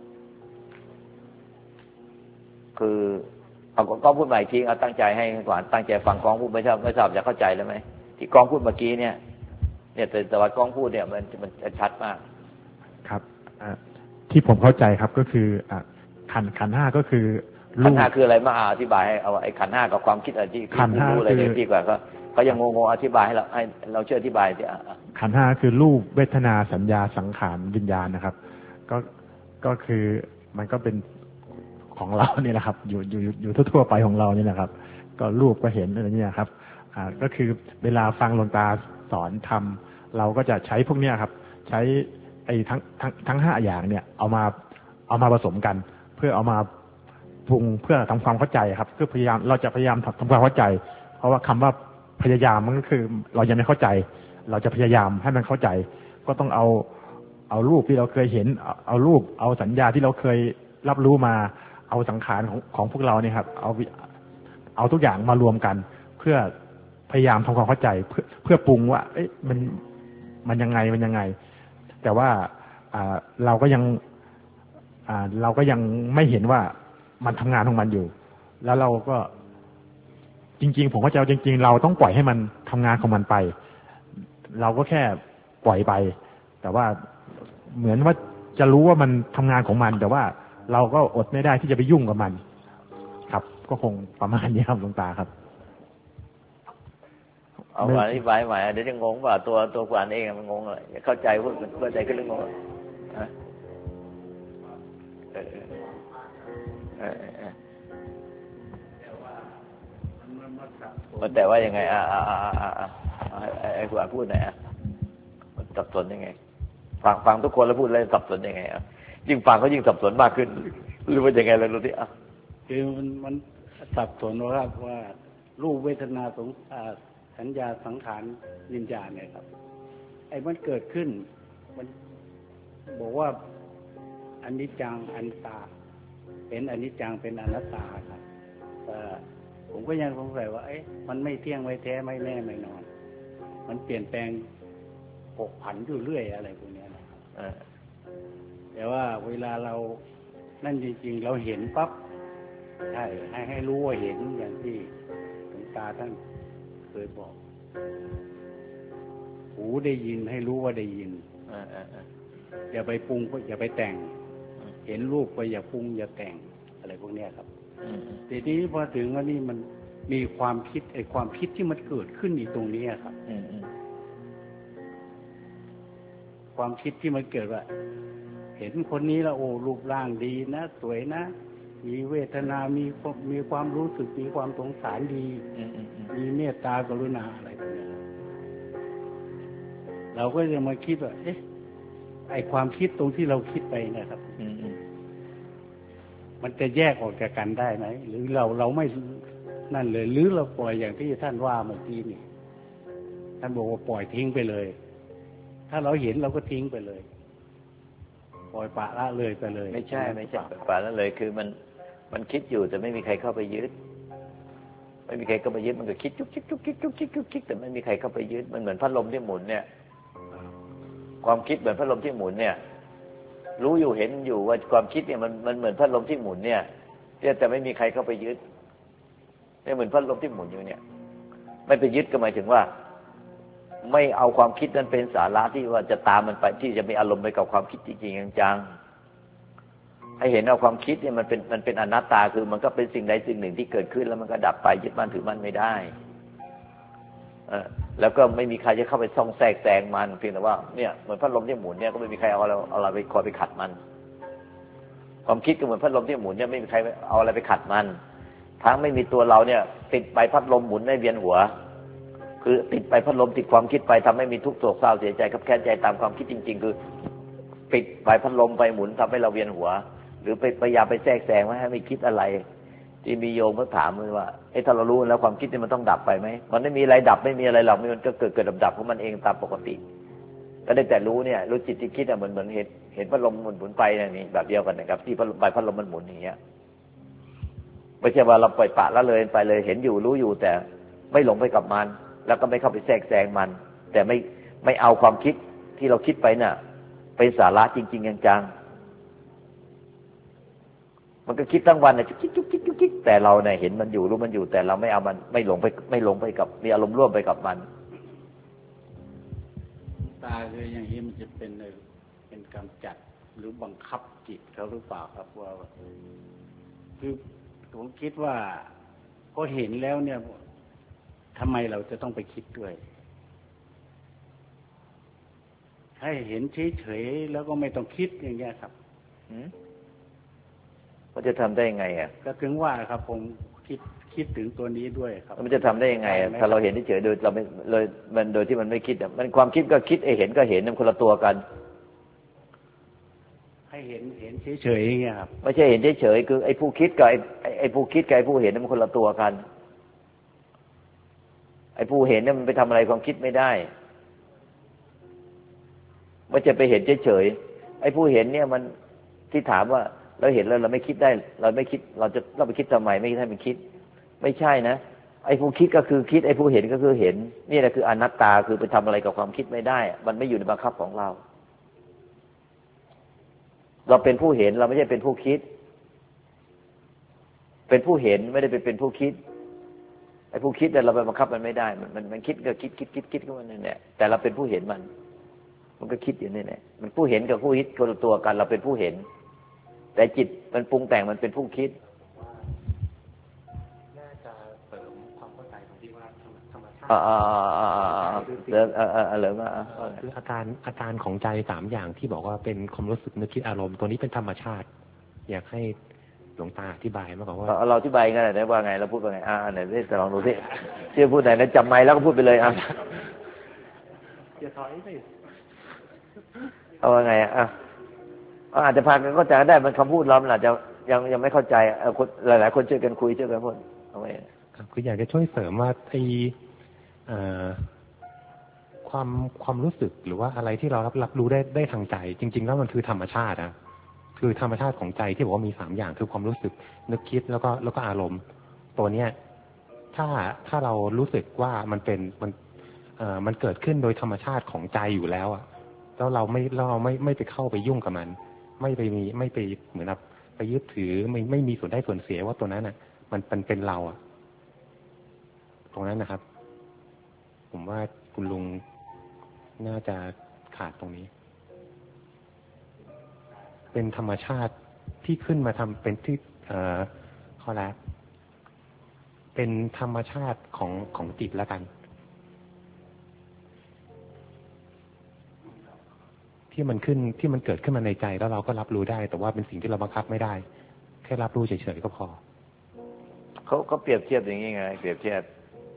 S3: คือเอากองพูดใหม่ทีเอาตั้งใจให้ก่อนตั้งใจฟังกองพูดไม่ทราบจะเข้าใจแล้วไหมที่กองพูดเมื่อกี้เนี่ยแต่ว่ากองพูดเนี่ยมันชัดมาก
S8: ครับที่ผมเข้าใจครับก็คือขันธ์ห้าก็คือ
S3: ขันธ์ห้าคืออะไรมาอธิบายให้เอาไอ้ขันธ์ห้ากับความคิดอะไรที่รู้อะไรดีกว่าเขายังงงอธิบายให้เราช่วยอธิบายสิ
S8: ขันธ์ห้าคือรูปเวทนาสัญญาสังขารวิญญาณนะครับก็คือมันก็เป็นของเราเนี่ยแหละครับอยู่ทั่วๆไปของเราเนี่ยนะครับก็รูปก็เห็นอะไรเนี่ยครับก็คือเวลาฟังหลวงตาสอนทำเราก็จะใช้พวกเนี้ยครับใช้ไอ้ทั้งห้าอย่างเนี่ยเอามาผสมกันเพื่อเอามาปรุงเพื่อทำความเข้าใจครับเพื่อเราจะพยายามทำความเข้าใจเพราะว่าคำว่าพยายามมันก็คือเรายังไม่เข้าใจเราจะพยายามให้มันเข้าใจก็ต้องเอารูปที่เราเคยเห็นเอารูปเอาสัญญาที่เราเคยรับรู้มาเอาสังขารของพวกเราเนี่ยครับเอาทุกอย่างมารวมกันเพื่อพยายามทำความเข้าใจเพื่อปรุงว่าเอ๊ะมันยังไงแต่ว่าเราก็ยังไม่เห็นว่ามันทำงานของมันอยู่แล้วเราก็จริงๆผมก็จะจริงๆเราต้องปล่อยให้มันทำงานของมันไปเราก็แค่ปล่อยไปแต่ว่าเหมือนว่าจะรู้ว่ามันทำงานของมันแต่ว่าเราก็อดไม่ได้ที่จะไปยุ่งกับมันครับ ก็คงประมาณนี้ครับหลวงตาครับ
S3: เอาอธิบายใหม่เดี๋ยวจะงงว่าตัวกูอ่านเองมันงงอะไรเข้าใจพูดเข้าใจขึ้นหรืองงมันแต่ว่ายังไงไอ้กูอ่านพูดหน่อยมันสับสนยังไงฟังทุกคนแล้วพูดแล้วสับสนยังไงยิ่งฟังเขายิ่งสับสนมากขึ้นหรือว่ายังไงเลยรู้ที่
S5: คือมันสับสนว่ารูปเวทนาสัญญาสังขารวิญญาณเนี่ยครับไอ้มันเกิดขึ้นมันบอกว่าอนิจจังอนัตตาเป็นอนิจจังเป็นอนัตตาครับผมก็ยังสงสัยว่ามันไม่เที่ยงไม่แท้ไม่แน่ไม่นอนมันเปลี่ยนแปลงผกผันอยู่เรื่อยอะไรพวกนี้นะครับแต่ว่าเวลาเรานั่นจริงๆเราเห็นปั๊บใช่ให้รู้ว่าเห็นอย่างที่หลวงตาท่านเคยบอกหูได้ยินให้รู้ว่าได้ยินอย่าไปปรุงอย่าไปแต่งเห็นรูปก็อย่าปรุงอย่าแต่งอะไรพวกนี้ครับทีนี้พอถึงว่านี่มันมีความคิดความคิดที่มันเกิดขึ้นอีกตรงนี้ครับความคิดที่มันเกิดว่าเห็นคนนี้แล้วโอ้รูปร่างดีนะสวยนะมีเวทนามีความรู้สึกมีความสงสารดีมีเมตตากรุณาอะไรพวกนี้เราก็จะมาคิดว่าไอ้ความคิดตรงที่เราคิดไปนะครับมันจะแยกออกจากกันได้ไหมหรือเราไม่นั่นเลยหรือเราปล่อยอย่างที่ท่านว่าเมื่อกี้นี่ท่านบอกว่าปล่อยทิ้งไปเลยถ้าเราเห็นเราก็ทิ้งไปเลยปล่อยปละละเลยไปเลย
S3: ไม่ใช่ปละละเลยคือมันคิดอยู่แต่ไม่มีใครเข้าไปยึดไม่มีใครเข้าไปยึดมันก็คิดจุกจิกจุกจิกจุกจิกจุกจิกแต่ไม่มีใครเข้าไปยึดมันเหมือนพัดลมที่หมุนเนี่ยความคิดเหมือนพัดลมที่หมุนเนี่ยรู้อยู่เห็นอยู่ว่าความคิดเนี่ยมันเหมือนพัดลมที่หมุนเนี่ยแต่ไม่มีใครเข้าไปยึดเนี่ยเหมือนพัดลมที่หมุนอยู่เนี่ยไม่ไปยึดก็หมายถึงว่าไม่เอาความคิดนั้นเป็นสาระที่ว่าจะตามมันไปที่จะมีอารมณ์ไปกับความคิดจริงๆจังๆให้เห็นเอาความคิดเนี่ยมันเป็นอนัตตาคือมันก็เป็นสิ่งใดสิ่งหนึ่งที่เกิดขึ้นแล้วมันก็ดับไปยึดมั่นถือมั่นไม่ได้แล้วก็ไม่มีใครจะเข้าไปซ่องแทรกแซงมันเพียงแต่ว่าเนี่ยเหมือนพัดลมที่หมุนเนี่ยก็ไม่มีใครเอาอะไรไปคอยไปขัดมันความคิดก็เหมือนพัดลมที่หมุนเนี่ยไม่มีใครเอาอะไรไปขัดมันทั้งไม่มีตัวเราเนี่ยติดไปพัดลมหมุนในเวียนหัวคือติดไปพัดลมติดความคิดไปทำให้มีทุกข์โศกเศร้าเสียใจครับแค้นใจตามความคิดจริงๆคือปิดไปพัดลมไปหมุนทำให้เราเวียนหัวหรือไปพยายามไปแทรกแซงว่าให้ไม่คิดอะไรที่มีโยมเขาถามเลยว่าถ้าเรารู้แล้วความคิดนี่มันต้องดับไปไหมมันไม่มีอะไรดับไม่มีอะไรหรอกมันก็เกิดดับของมันเองตามปกติก็ได้แต่รู้เนี่ยรู้จิตที่คิดเหมือนเห็นพัดลมหมุนไปนี่แบบเดียวกันนะครับที่พัดลมมันหมุนอย่างเงี้ยไม่ใช่ว่าเราปล่อยปละละเลยไปเลยเห็นอยู่รู้อยู่แต่ไม่หลงไปกับมันแล้วก็ไม่เข้าไปแทรกแซงมันแต่ไม่เอาความคิดที่เราคิดไปน่ะเป็นสาระจริงๆจังๆมันก็คิดทั้งวันน่ะจุกจิกแต่เราเนี่ยเห็นมันอยู่รู้มันอยู่แต่เราไม่เอามันไม่หลงไปกับมีอารมณ์ร่วมไปกับมัน
S5: ตาคืออย่างนี้มันจะเป็นกำจัดหรือบังคับจิตเขาหรือเปล่าครับว่าคือผมคิดว่าก็เห็นแล้วเนี่ยทำไมเราจะต้องไปคิดด้วยให้เห็นเฉยๆแล้วก็ไม่ต้องคิดอย่างเงี้ยครับ
S3: มันจะทำได้ยังไงอ่ะ
S5: ก็ถึงว่าครับผมคิดถึงตัวนี้ด้วยครับ
S3: มันจะทำได้ยังไงอ่ะถ้าเราเห็นเฉยๆโดยเราไม่เลยมันโดยที่มันไม่คิดอ่ะมันความคิดก็คิดเห็นก็เห็นมันคนละตัวกัน
S5: ให้เห็นเฉยๆอย่างเงี้ยครับ
S3: ไม่ใช่เห็นเฉยๆคือไอ้ผู้คิดกับไอ้ผู้คิดกับไอ้ผู้เห็นมันคนละตัวกันไอ้ผู้เห็นเนี่ยมันไปทำอะไรความคิดไม่ได้มันจะไปเห็นเฉยๆไอ้ผู้เห็นเนี่ยมันที่ถามว่าเราเห็นแล้วเราไม่คิดได้เราไม่คิดเราไปคิดทำไมไม่ให้มันคิดไม่ใช่นะไอ้ผู้คิดก็คือคิดไอ้ผู้เห็นก็คือเห็นนี่แหละคืออนัตตาคือไปทำอะไรกับความคิดไม่ได้มันไม่อยู่ในบังคับของเราเราเป็นผู้เห็นเราไม่ใช่เป็นผู้คิดเป็นผู้เห็นไม่ได้เป็นผู้คิดไอ้ผู้คิดเนี่ยเราไปบังคับมันไม่ได้มันคิดก็คิดก็มันเนี่ยแต่เราเป็นผู้เห็นมันก็คิดอยู่นี่แหละมันผู้เห็นกับผู้คิดคนละตัวกันเราเป็นผู้เห็นแต่จิตมันปรุงแต่งมันเป็นผู้คิดเหลือมา
S8: คืออาการของใจ3อย่างที่บอกว่าเป็นความรู้สึกนึกคิดอารมณ์ตัวนี้เป็นธรรมชาติอยากให้หลวงตาอธิบายมากกว่า
S3: เราอธิบายกันได้ว่าไงเราพูดว่าไงไหนจะลองดูสิเชื่อพูดไหนนะจำไม่แล้วก็พูดไปเลย
S8: อย่าถอยสิ
S3: เอาว่าไงอาจจะพากันเข้าใจได้มันคำพูดเราอาจจะยังไม่เข้าใจหลายๆคนช่วยกันคุยช่วยกันพูดเอาไว้
S8: คืออยากจะช่วยเสริมว่าไอความรู้สึกหรือว่าอะไรที่เรารับรู้ได้ทางใจจริงๆแล้วมันคือธรรมชาตินะคือธรรมชาติของใจที่บอกว่ามี3อย่างคือความรู้สึกนึกคิดแล้วก็อารมณ์ตัวเนี้ยถ้าเรารู้สึกว่ามันเกิดขึ้นโดยธรรมชาติของใจอยู่แล้วอ่ะแล้วเราไม่ไปเข้าไปยุ่งกับมันไม่ไปเหมือนแบบไปยึดถือไม่มีส่วนได้ส่วนเสียว่าตัวนั้นอ่ะมันเป็นเราอ่ะตรงนั้นนะครับผมว่าคุณลุงน่าจะขาดตรงนี้เป็นธรรมชาติที่ขึ้นมาทำเป็นที่ข้อแรกเป็นธรรมชาติของจิตแล้วกันที่มันเกิดขึ้นมาในใจแล้วเราก็รับรู้ได้แต่ว่าเป็นสิ่งที่เราบังคับไม่ได้แค่รับรู้เฉยๆก็พอ
S3: เขาเปรียบเทียบอย่างนี้ไงเปรียบเทียบ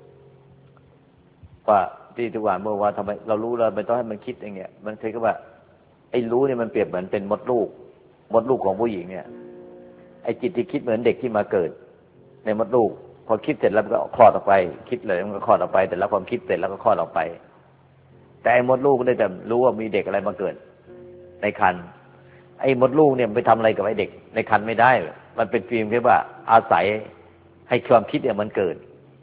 S3: ว่าที่ทุกวันเมื่อวานทำไมเรารู้เราไม่ต้องให้มันคิดอย่างเงี้ยมันคือว่าไอ้รู้เนี่ยมันเปรียบเหมือนเป็นมดลูกของผู้หญิงเนี่ยไอ้จิตที่คิดเหมือนเด็กที่มาเกิดในมดลูกพอคิดเสร็จแล้วมันก็คลอดออกไปคิดเลยมันก็คลอดออกไปแต่แล้วความคิดเสร็จแล้วก็คลอดออกไปแต่ไอ้มดลูกก็ได้แต่รู้ว่ามีเด็กอะไรมาเกิดในครรภ์ไอ้มดลูกเนี่ยไปทำอะไรกับไอ้เด็กในครรภ์ไม่ได้มันเป็นฟิล์มแค่ว่าอาศัยให้ความคิดเนี่ยมันเกิด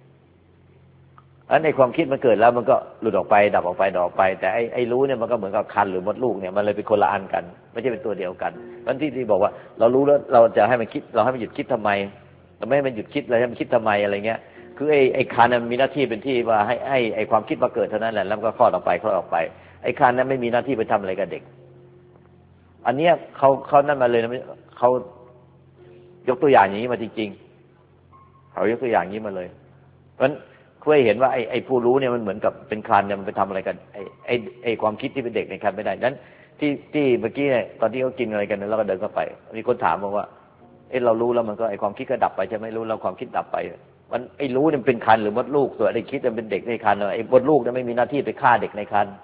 S3: ในความคิดมันเกิดแล้วมันก็หลุดออกไปดับออกไปดับออกไปแต่ไอ้รู้เนี่ยมันก็เหมือนกับคันหรือมดลูกเนี่ยมันเลยเป็นคนละอันกันไม่ใช่เป็นตัวเดียวกันวันที่บอกว่าเรารู้แล้วเราจะให้มันคิดเราให้มันหยุดคิดทำไมเราไม่ให้มันหยุดคิดเลยให้มันคิดทำไมอะไรเงี้ยคือไอ้คันมันมีหน้าที่เป็นที่ว่าให้ไอ้ความคิดมาเกิดเท่านั้นแหละแล้วก็คลอดออกไปไอ้คันนั้นไม่มีหน้าที่ไปทำอะไรกับเด็กอันเนี้ยเขานั่นมาเลยนะเขายกตัวอย่างอย่างนี้มาจริงๆเขายกตัวอย่างนี้มาเลยเพราะเคยเห็นว่าไอ้ผู้รู้เนี่ยมันเหมือนกับเป็นคานเนี่ยมันไปทำอะไรกันไอ้ความคิดที่เป็นเด็กในคานไม่ได้นั้นที่เมื่อกี้เนี่ยตอนที่เขากินอะไรกันแล้วก็เดินเข้าไปมีคนถามบอกว่าเรารู้แล้วมันก็ไอ้ความคิดก็ดับไปใช่ไหมรู้แล้วความคิดดับไปมันไอ้รู้เนี่ยเป็นคานหรือมดลูกส่วนไอ้คิดมันเป็นเด็กในคานไอ้มดลูกเนี่ยไม่มีหน้าที่ไปฆ่าเด็กในคาน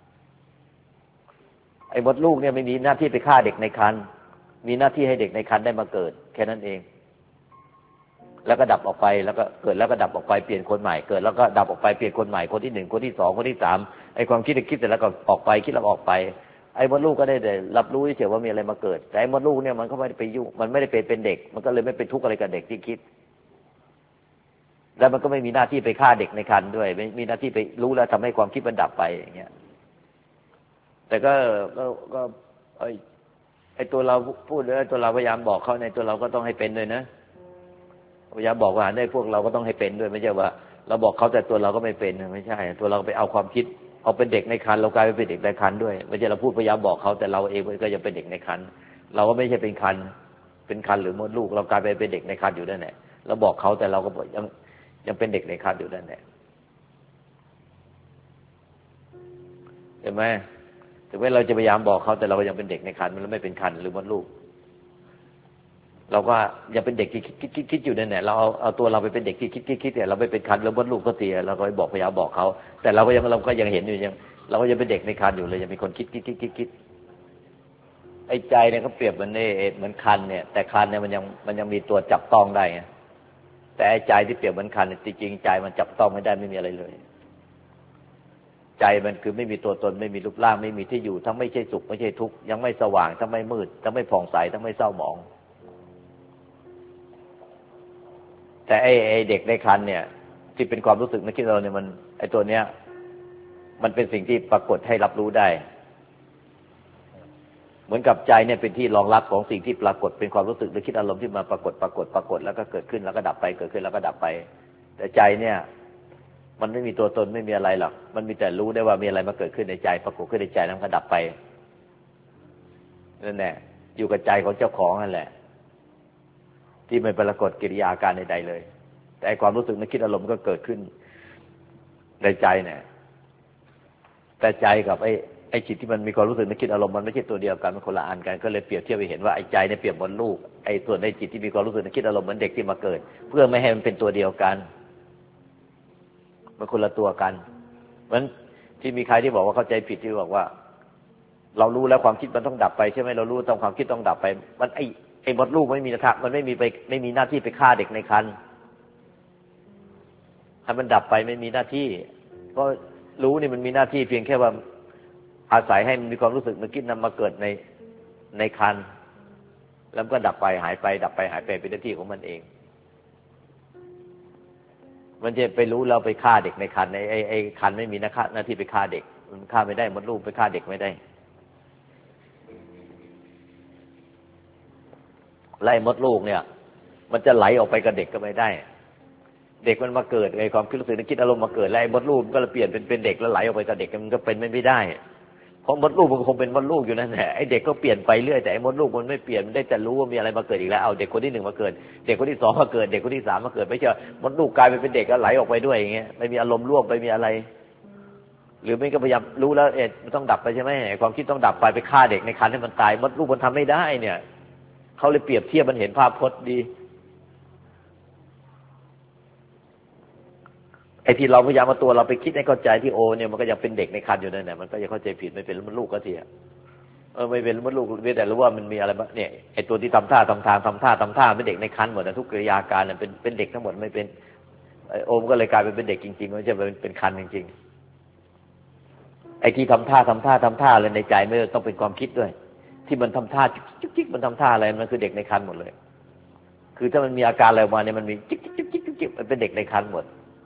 S3: ไอ้มดลูกเนี่ยไม่มีหน้าที่ไปฆ่าเด็กในครรภ์มีหน้าที่ให้เด็กในครรภ์ได้มาเกิดแค่นั้นเองแล้วก็ดับออกไปแล้วก็เกิดแล้วก็ดับออกไปเปลี่ยนคนใหม่เกิดแล้วก็ดับออกไปเปลี่ยนคนใหม่คนที่1คนที่2คนที่3ไอ้ความคิดเสร็จแล้วก็ออกไปคิดแล้วออกไปไอ้มดลูกก็ได้แต่รับรู้เฉยๆว่ามีอะไรมาเกิดแต่ไอ้มดลูกเนี่ยมันก็ไม่ได้ไปยุ่งมันไม่ได้เป็นเด็กมันก็เลยไม่เป็นทุกข์อะไรกับเด็กที่คิดแล้วมันก็ไม่มีหน้าที่ไปฆ่าเด็กในครรภ์ด้วยไม่มีหน้าที่ไปรู้แล้วทำให้ความคิดมันดับไปอย่างเงี้ยแต่ก็ไอ้ตัวเราพูดแล้วตัวเราพยายามบอกเขาในตัวเราก็ต้องให้เป็นด้วยนะพยายามบอกว่าได้พวกเราก็ต้องให้เป็นด้วยไม่ใช่ว่าเราบอกเขาแต่ตัวเราก็ไม่เป็นไม่ใช่ตัวเราไปเอาความคิดเอาเป็นเด็กในครรภ์เรากลายเป็นเด็กในครรภ์ด้วยไม่ใช่เราพูดพยายามบอกเขาแต่เราเองก็ยังเป็นเด็กในครรภ์เราก็ไม่ใช่เป็นครรภ์หรือมดลูกเรากลายเป็นเด็กในครรภ์อยู่นั่นแหละเราบอกเขาแต่เราก็ยังเป็นเด็กในครรภ์อยู่นั่นแหละใช่ไหมถึงแม้เราจะพยายามบอกเขาแต่เราก็ยังเป็นเด็กในครรภ์มันไม่เป็นครรภ์หรือมดลูกเราก็ยังเป็นเด็กที่คิดอยู่นั่นแหละเราเอาตัวเราไปเป็นเด็กที่คิดเนี่ยเราไม่เป็นครรภ์หรือมดลูกก็เสียเราก็ไปบอกพยายามบอกเขาแต่เราก็ยังเห็นอยู่ยังเราก็ยังเป็นเด็กในครรภ์อยู่เลยยังมีคนคิดไอ้ใจเนี่ยก็เปรียบเหมือนครรภ์เนี่ยแต่ครรภ์เนี่ยมันยังมีตัวจับต้องได้ไงแต่ไอ้ใจที่เปรียบเหมือนครรภ์จริงๆใจมันจับต้องไม่ได้ไม่มีอะไรเลยใจมันคือไม่มีตัวตนไม่มีรูปร่างไม่มีที่อยู่ทั้งไม่ใช่สุขไม่ใช่ทุกข์ยังไม่สว่างทั้งไม่มืดทั้งไม่ผ่องใสทั้งไม่เศร้าหมองแต่ไอ้เด็กในครรภ์เนี่ยที่เป็นความรู้สึกนึกคิดเราเนี่ยมันไอ้ตัวเนี้ยมันเป็นสิ่งที่ปรากฏให้รับรู้ได้เหมือนกับใจเนี่ยเป็นที่รองรับของสิ่งที่ปรากฏเป็นความรู้สึกนึกคิดอารมณ์ที่มาปรากฏแล้วก็เกิดขึ้นแล้วก็ดับไปเกิดขึ้นแล้วก็ดับไปแต่ใจเนี่ยมันไม่มีตัวตนไม่มีอะไรหรอกมันมีแต่รู้ได้ว่ามีอะไรมาเกิดขึ้นในใจปรากฏขึ้นในใจแล้วก็ดับไปนั่นแหละอยู่กับใจของเจ้าของนั่นแหละที่ไม่ปรากฏกิริยาการใดๆเลยแต่ความรู้สึกนึกคิดอารมณ์ก็เกิดขึ้นในใจเนี่ยแต่ใจกับไอ้จิตที่มันมีความรู้สึกนึกคิดอารมณ์มันไม่ใช่ตัวเดียวกันมันคนละอันกันก็เลยเปรียบเทียบไปเห็นว่าไอ้ใจเนี่ยเปรียบเหมือนลูกไอ้ส่วนในจิตที่มีความรู้สึกนึกคิดอารมณ์เหมือนเด็กที่มาเกิดเพื่อไม่ให้มันเป็นตัวเดียวกันมันคนละตัวกันเพราะฉะนั้นที่มีใครที่บอกว่าเข้าใจผิดที่บอกว่าเรารู้แล้วความคิดมันต้องดับไปใช่ไหมเรารู้ต้องความคิดต้องดับไปมันไอ้มดลูกไม่มีหน้ามันไม่มีหน้าที่ไปฆ่าเด็กในครรภ์ให้มันดับไปไม่มีหน้าที่ก็รู้นี่มันมีหน้าที่เพียงแค่ว่าอาศัยให้มันมีความรู้สึกนึกคิดนำมาเกิดในครรภ์แล้วก็ดับไปหายไปดับไปหายไปเป็นหน้าที่ของมันเองมันจะไปรู้แล้วไปฆ่าเด็กในครรภ์ไอ้ครรภ์ไม่มีหน้าที่ไปฆ่าเด็กมันฆ่าไม่ได้มดลูกไปฆ่าเด็กไม่ได้ไล่มดลูกเนี่ยมันจะไหลออกไปกับเด็กก็ไม่ได้เด็กมันมาเกิดไอ้ความคิดรู้สึกนึกคิดอารมณ์มาเกิดแล้วไอ้มดลูกมันก็เปลี่ยนเป็นเด็กแล้วไหลออกไปกับเด็กมันก็เป็นไม่ได้เพราะมดลูกมันคงเป็นมดลูกอยู่นั่นแหละไอ้เด็กก็เปลี่ยนไปเรื่อยแต่ไอ้มดลูกมันไม่เปลี่ยนมันได้แต่รู้ว่ามีอะไรมาเกิดอีกแล้วเอาเด็กคนที่1มาเกิดเด็กคนที่2มาเกิดเด็กคนที่3มาเกิดไม่ใช่มดลูกกลายเป็นเด็กแล้วไหลออกไปด้วยอย่างเงี้ยไม่มีอารมณ์ร่วมไปมีอะไรหรือไม่ก็พยายามรู้แล้วมันต้องดับไปใช่ไหมความคิดต้องดับไปฆ่าเด็กในครรภ์ให้มันตายมดลูกมันทำไม่ได้เนี่ยเขาเลยเปรียบเทียบมันเห็นภาพพจน์ดีไอ้ที่เราพยายามมาตัวเราไปคิดให้เข้าใจที่โอเนี่ยมันก็ยังเป็นเด็กในครรภ์อยู่นั่นแหละมันก็ยังเข้าใจผิดไม่เป็นมดลูกก็ทีไม่เป็นมดลูกแต่รู้ว่ามันมีอะไรบ้างเนี่ยไอ้ตัวที่ทำท่าเป็นเด็กในครรภ์หมดนะทุกกิริยาการเนี่ยเป็นเด็กทั้งหมดไม่เป็นโอมก็เลยกลายเป็นเด็กจริงๆไม่ใช่เป็นครรภ์จริงๆไอ้ที่ทำท่าอะไรในใจไม่ต้องเป็นความคิดด้วยที่มันทำท่าจิ๊กมันทำท่าอะไรมันคือเด็กในครรภ์หมดเลยคือถ้ามันมีอาการอะไรมาเนี่ยมันมีจิ๊กมันเป็นเด็กในครรภ์หมด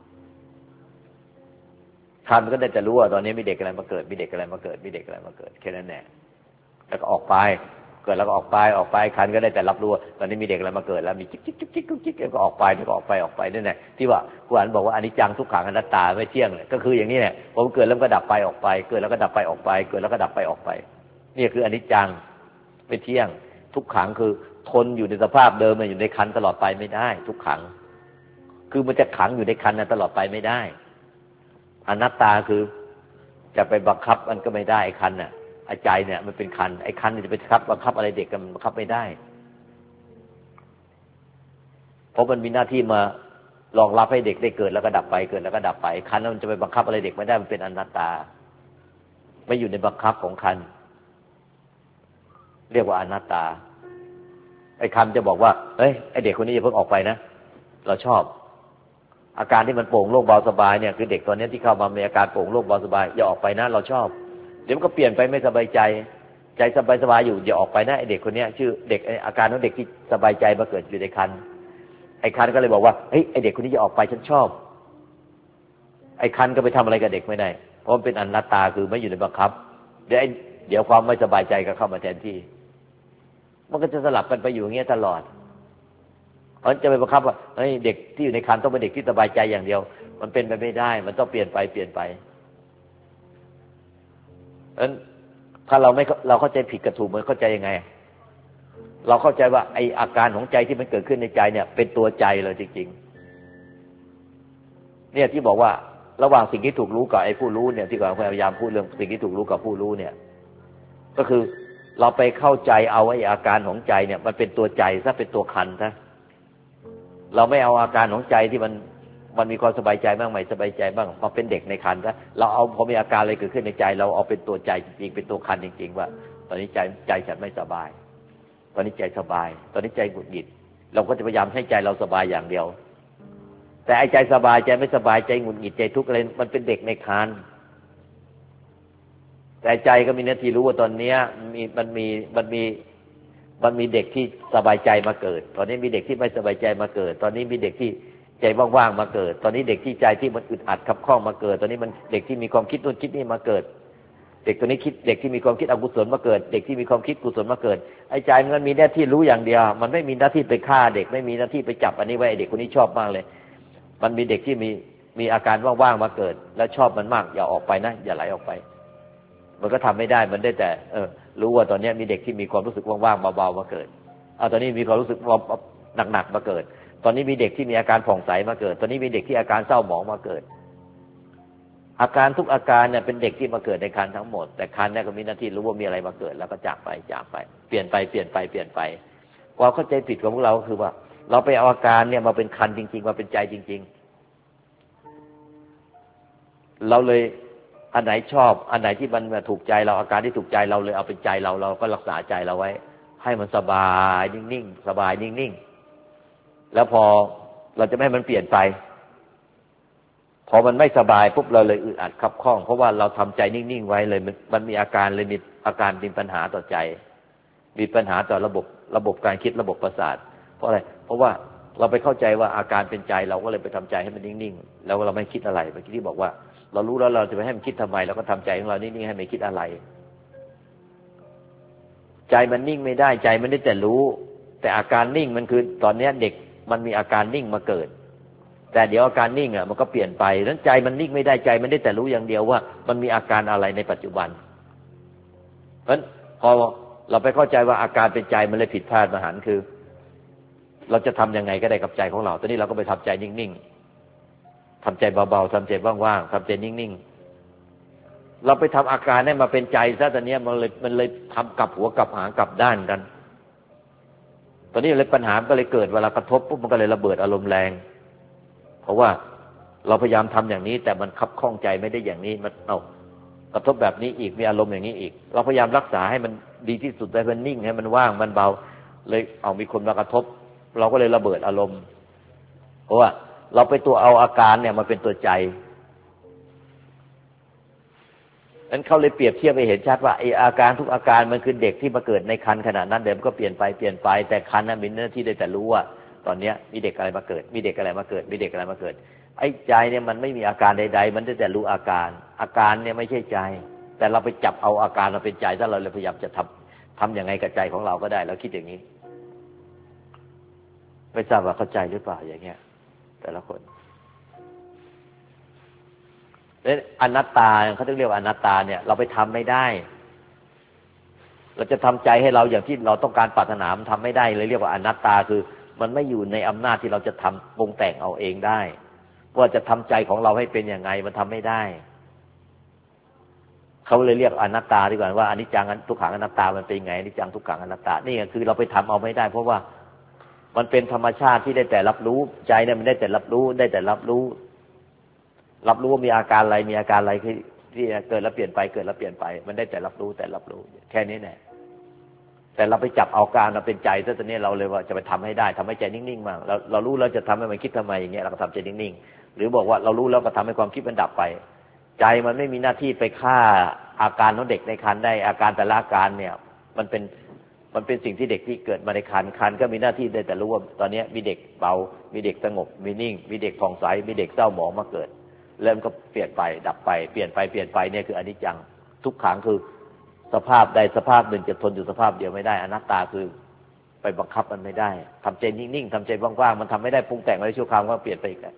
S3: ครรภ์มันก็ได้จะรู้ว่าตอนนี้มีเด็กอะไรมาเกิดมีเด็กอะไรมาเกิดมีเด็กอะไรมาเกิดแค่นั้นแหละแล้วก็ออกไปเกิดแล้วก็ออกไปครรภ์ก็ได้แต่รับรู้ตอนนี้มีเด็กอะไรมาเกิดแล้วมีจิ๊กแล้วก็ออกไปแล้วก็ออกไปนั่นแหละที่ว่าครูอันบอกว่าอนิจจังทุกขังอนัตตาไม่เที่ยงเลยก็คืออย่างนี้แหละผมเกิดแล้วก็ดับไปออกไปเกิดแล้วก็ดับไปออกไปเกิดแล้วก็ดับไปออกไปนี่คืออนิจจังไม่เที่ยงทุกขังคือทนอยู่ในสภาพเดิมมันอยู่ในครรภ์ตลอดไปไม่ได้ทุกขังคือมันจะขังอยู่ในครรภ์ตลอดไปไม่ได้อนัตตาคือจะไปบังคับมันก็ไม่ได้ไอ้คันน่ะไอ้ใจเนี่ยมันเป็นคันไอ้คันจะไปบังคับอะไรเด็กกันบังคับไม่ได้เพราะมันมีหน้าที่มารองรับให้เด็กได้เกิดแล้วก็ดับไปเกิดแล้วก็ดับไปคันนั้นมันจะไปบังคับอะไรเด็กไม่ได้มันเป็นอนัตตาไม่อยู่ในบังคับของคันเรียกว่าอนัตตาไอ้คันจะบอกว่าเฮ้ยไอ้เด็กคนนี้อย่าเพิ่งออกไปนะเราชอบอาการที่มันโปร่งโล่งเบาสบายเนี่ยคือเด็กตอนนี้ที่เข้ามามีอาการโปร่งโล่งเบาสบายอย่าออกไปนะเราชอบเดี๋ยวมันก็เปลี่ยนไปไม่สบายใจสบายอยู่อย่าออกไปนะไอเด็กคนนี้ชื่อเด็กอาการของเด็กที่สบายใจมาเกิดอยู่ในครรภ์ไอ้ครรภ์ก็เลยบอกว่าเฮ้ยไอเด็กคนนี้อย่าออกไปฉันชอบไอ้ครรภ์ก็ไปทำอะไรกับเด็กไม่ได้เพราะมันเป็นอนัตตาคือไม่อยู่ในบังคับเดี๋ยวความไม่สบายใจก็เข้ามาแทนที่มันก็จะสลับกันไปอยู่อย่างเงี้ยตลอดจะไปบังคับว่าเฮ้ยเด็กที่อยู่ในครรภ์ต้องเป็นเด็กที่สบายใจอย่างเดียวมันเป็นไปไม่ได้มันต้องเปลี่ยนไปถ้าเราเข้าใจผิดกับถูกมันเข้าใจยังไงเราเข้าใจว่าไออาการของใจที่มันเกิดขึ้นในใจเนี่ยเป็นตัวใจเลยจริงๆเนี่ยที่บอกว่าระหว่างสิ่งที่ถูกรู้กับไอ้ผู้รู้เนี่ยที่พยายามพูดเรื่องสิ่งที่ถูกรู้กับผู้รู้เนี่ยก็คือเราไปเข้าใจเอาไอ้อาการของใจเนี่ยมันเป็นตัวใจซะเป็นตัวคันซะเราไม่เอาอาการของใจที่มันมีความสบายใจบ้างไม่สบายใจบ้างมาเป็นเด็กในครรภ์ซะเราเอาพอมีอาการอะไรเกิดขึ้นในใจเราเอาเป็นตัวใจจริงๆเป็นตัวคันจริงๆว่าตอนนี้ใจฉันไม่สบายตอนนี้ใจสบายตอนนี้ใจหงุดหงิดเราก็จะพยายามให้ใจเราสบายอย่างเดียวแต่ไอ้ใจสบายใจไม่สบายใจหงุดหงิดใจทุกข์อะไรมันเป็นเด็กในครรภ์แต่ใจก็มีหน้าที่รู้ว่าตอนนี้มันมีเด็กที่สบายใจมาเกิดตอนนี้มีเด็กที่ไม่สบายใจมาเกิดตอนนี้มีเด็กที่ใจว่างๆมาเกิดตอนนี้เด็กที่ใจที่มันอึดอัดขับข้องมาเกิดตอนนี้มันเด็กที่มีความคิดนู่นคิดนี่มาเกิดเด็กตัวนี้คิดเด็กที่มีความคิดอกุศลมาเกิดเด็กที่มีความคิดกุศลมาเกิดไอ้ใจมันมีหน้าที่รู้อย่างเดียวมันไม่มีหน้าที่ไปฆ่าเด็กไม่มีหน้าที่ไปจับอันนี้ไว้เด็กคนนี้ชอบมากเลยมันมีเด็กที่มีอาการว่างๆมาเกิดแล้วชอบมันมากอย่าออกไปนะอย่าไหลออกไปมันก็ทำไม่ได้มันได้แต่รู้ว่าตอนนี้มีเด็กที่มีความรู้สึกว่างๆเบาๆมาเกิดตอนนี้มีความรู้สึกหนักๆมาเกิดตอนนี้มีเด็กที่มีอาการผ่องใสมาเกิดตอนนี้มีเด็กที่อาการเศร้าหมองมาเกิดอาการทุกอาการเนี่ยเป็นเด็กที่มาเกิดในครรภ์ทั้งหมดแต่ครรภ์เนี่ยก็มีหน้าที่รู้ว่ามีอะไรมาเกิดแล้วก็จากไปเปลี่ยนไปความเข้าใจผิดของพวกเราก็คือว่าเราไปเอาอาการเนี่ยมาเป็นครรภ์จริงๆมาเป็นใจจริงๆเราเลยอันไหนชอบอันไหนที่มันถูกใจเราอาการที่ถูกใจเราเลยเอาเป็นใจเราก็รักษาใจเราไว้ให้มันสบายนิ่งๆสบายนิ่งๆแล้วพอเราจะไม่ให้มันเปลี่ยนไปพอมันไม่สบายปุ๊บเราเลยอึดอัดคับข้องเพราะว่าเราทำใจนิ่งๆไว้เลยมันมีอาการเลยมีอาการมีปัญหาต่อใจมีปัญหาต่อระบบการคิดระบบประสาทเพราะอะไรเพราะว่าเราไปเข้าใจว่าอาการเป็นใจเราก็เลยไปทำใจให้มันนิ่งๆแล้วเราไม่คิดอะไรเมื่อกี้ที่บอกว่าเรารู้แล้วเราจะไปให้มันคิดทำไมเราก็ทำใจของเรานิ่งๆให้ไม่คิดอะไรใจมันนิ่งไม่ได้ใจมันได้แต่รู้แต่อาการนิ่งมันคือตอนนี้เด็กมันมีอาการนิ่งมาเกิดแต่เดี๋ยวอาการนิ่งมันก็เปลี่ยนไปนั้นใจมันนิ่งไม่ได้ใจมันได้แต่รู้อย่างเดียวว่ามันมีอาการอะไรในปัจจุบันเพราะฉะนั้นพอเราไปเข้าใจว่าอาการเป็นใจมันเลยผิดพลาดมหันต์คือเราจะทำยังไงก็ได้กับใจของเราตอนนี้เราก็ไปทำใจนิ่งๆทำใจเบาๆทำใจว่างๆทำใจนิ่งๆเราไปทำอาการให้มาเป็นใจซะตอนนี้มันเลยทำกลับหัวกลับหางกลับด้านกันตอนนี้เลยปัญหาก็เลยเกิดเวลากระทบปุ๊บมันก็เลยระเบิดอารมณ์แรงเพราะว่าเราพยายามทำอย่างนี้แต่มันคับข้องใจไม่ได้อย่างนี้มันกระทบแบบนี้อีกมีอารมณ์อย่างนี้อีกเราพยายามรักษาให้มันดีที่สุดให้มันนิ่งให้มันว่างมันเบาเลยมีคนมากระทบเราก็เลยระเบิดอารมณ์เพราะว่าเราไปตัวเอาอาการเนี่ยมาเป็นตัวใจนั้นเขาเลยเปรียบเทียบให้เห็นชัดว่าไอ้อาการทุกอาการมันคือเด็กที่มาเกิดในครรภ์ขณะนั้นเดี๋ยวมันก็เปลี่ยนไปแต่ครรภ์นั้นมีหน้าที่ได้แต่รู้ว่าตอนนี้มีเด็กอะไรมาเกิดมีเด็กอะไรมาเกิดมีเด็กอะไรมาเกิดไอ้ใจเนี่ยมันไม่มีอาการใดๆมันได้แต่รู้อาการเนี่ยไม่ใช่ใจแต่เราไปจับเอาอาการมาเป็นใจถ้าเราเลยพยายามจะทำยังไงกับใจของเราก็ได้เราคิดอย่างนี้ไม่ทราบว่าเข้าใจหรือเปล่าอย่างเงี้ยแต่ละคนแล้วอนัตตาเขาเรียกว่าอนัตตาเนี่ยเราไปทำไม่ได้เราจะทำใจให้เราอย่างที่เราต้องการปรารถนามันทำไม่ได้เลยเรียกว่าอนัตตาคือมันไม่อยู่ในอำนาจที่เราจะทำปรุงแต่งเอาเองได้ว่าจะทำใจของเราให้เป็นยังไงมันทำไม่ได้เขาเลยเรียกอนัตตาดีกว่าว่าอนิจจังทุกขังอนัตตามันเป็นไงอนิจจังทุกขังอนัตตานี่คือเราไปทำเอาไม่ได้เพราะว่ามันเป็นธรรมชาติที่ได้แต่รับรู้ใจเนี่ยมันได้แต่รับรู้ว่ามีอาการอะไรมีอาการอะไรที่เกิดแล้วเปลี่ยนไปเกิดแล้วเปลี่ยนไปมันได้แต่รับรู้แค่นี้แหละแต่เราไปจับเอาการมาเป็นใจซะตอนนี้เราเลยว่าจะไปทำให้ได้ทำให้ใจนิ่งๆมากเรารู้แล้วจะทำให้มันคิดทำไมอย่างเงี้ยเราก็ทำใจนิ่งๆหรือบอกว่าเรารู้แล้วก็ทำให้ความคิดมันดับไปใจมันไม่มีหน้าที่ไปฆ่าอาการของเด็กในครรภ์ได้อาการแต่ละอาการเนี่ยมันเป็นสิ่งที่เด็กที่เกิดมาในครรภ์ก็มีหน้าที่ได้แต่รู้ว่าตอนนี้มีเด็กเบามีเด็กสงบมีนิ่งมีเด็กผ่องใสมีเด็กเศร้าหมองมาเกิดเริ่มก็เปลี่ยนไปดับไปเปลี่ยนไปเนี่ยคืออนิจจังทุกขังคือสภาพใดสภาพหนึ่งจะทนอยู่สภาพเดียวไม่ได้อนัตตาคือไปบังคับมันไม่ได้ทำใจนิ่งๆทำใจว่างๆมันทำไม่ได้ปรุงแต่งอะไรชั่วคราวก็เปลี่ยนไปอีก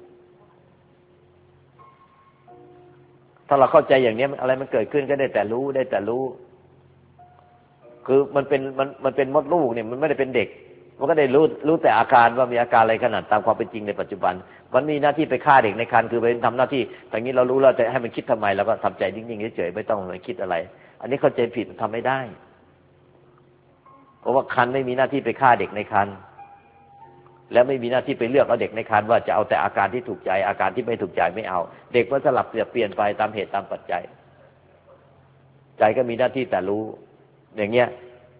S3: ถ้าเราเข้าใจอย่างนี้อะไรมันเกิดขึ้นก็ได้แต่รู้คือมันเป็นมดลูกเนี่ยมันไม่ได้เป็นเด็กมันก็ได้รู้แต่อาการว่ามีอาการอะไรขนาดตามความเป็นจริงในปัจจุบันมันมีหน้าที่ไปฆ่าเด็กในครรภ์คือไปทำหน้าที่อย่างนี้เรารู้แล้วแต่ให้มันคิดทำไมเราก็ทำใจนิ่งๆเฉยๆไม่ต้องไปคิดอะไรอันนี้เข้าใจผิดทำไม่ได้เพราะว่าครรภ์ไม่มีหน้าที่ไปฆ่าเด็กในครรภ์แล้วไม่มีหน้าที่ไปเลือกเอาเด็กในครรภ์ว่าจะเอาแต่อาการที่ถูกใจอาการที่ไม่ถูกใจไม่เอาเด็กมันสลับเปลี่ยนไปตามเหตุตามปัจจัยใจก็มีหน้าที่แต่รู้อย่างเงี้ย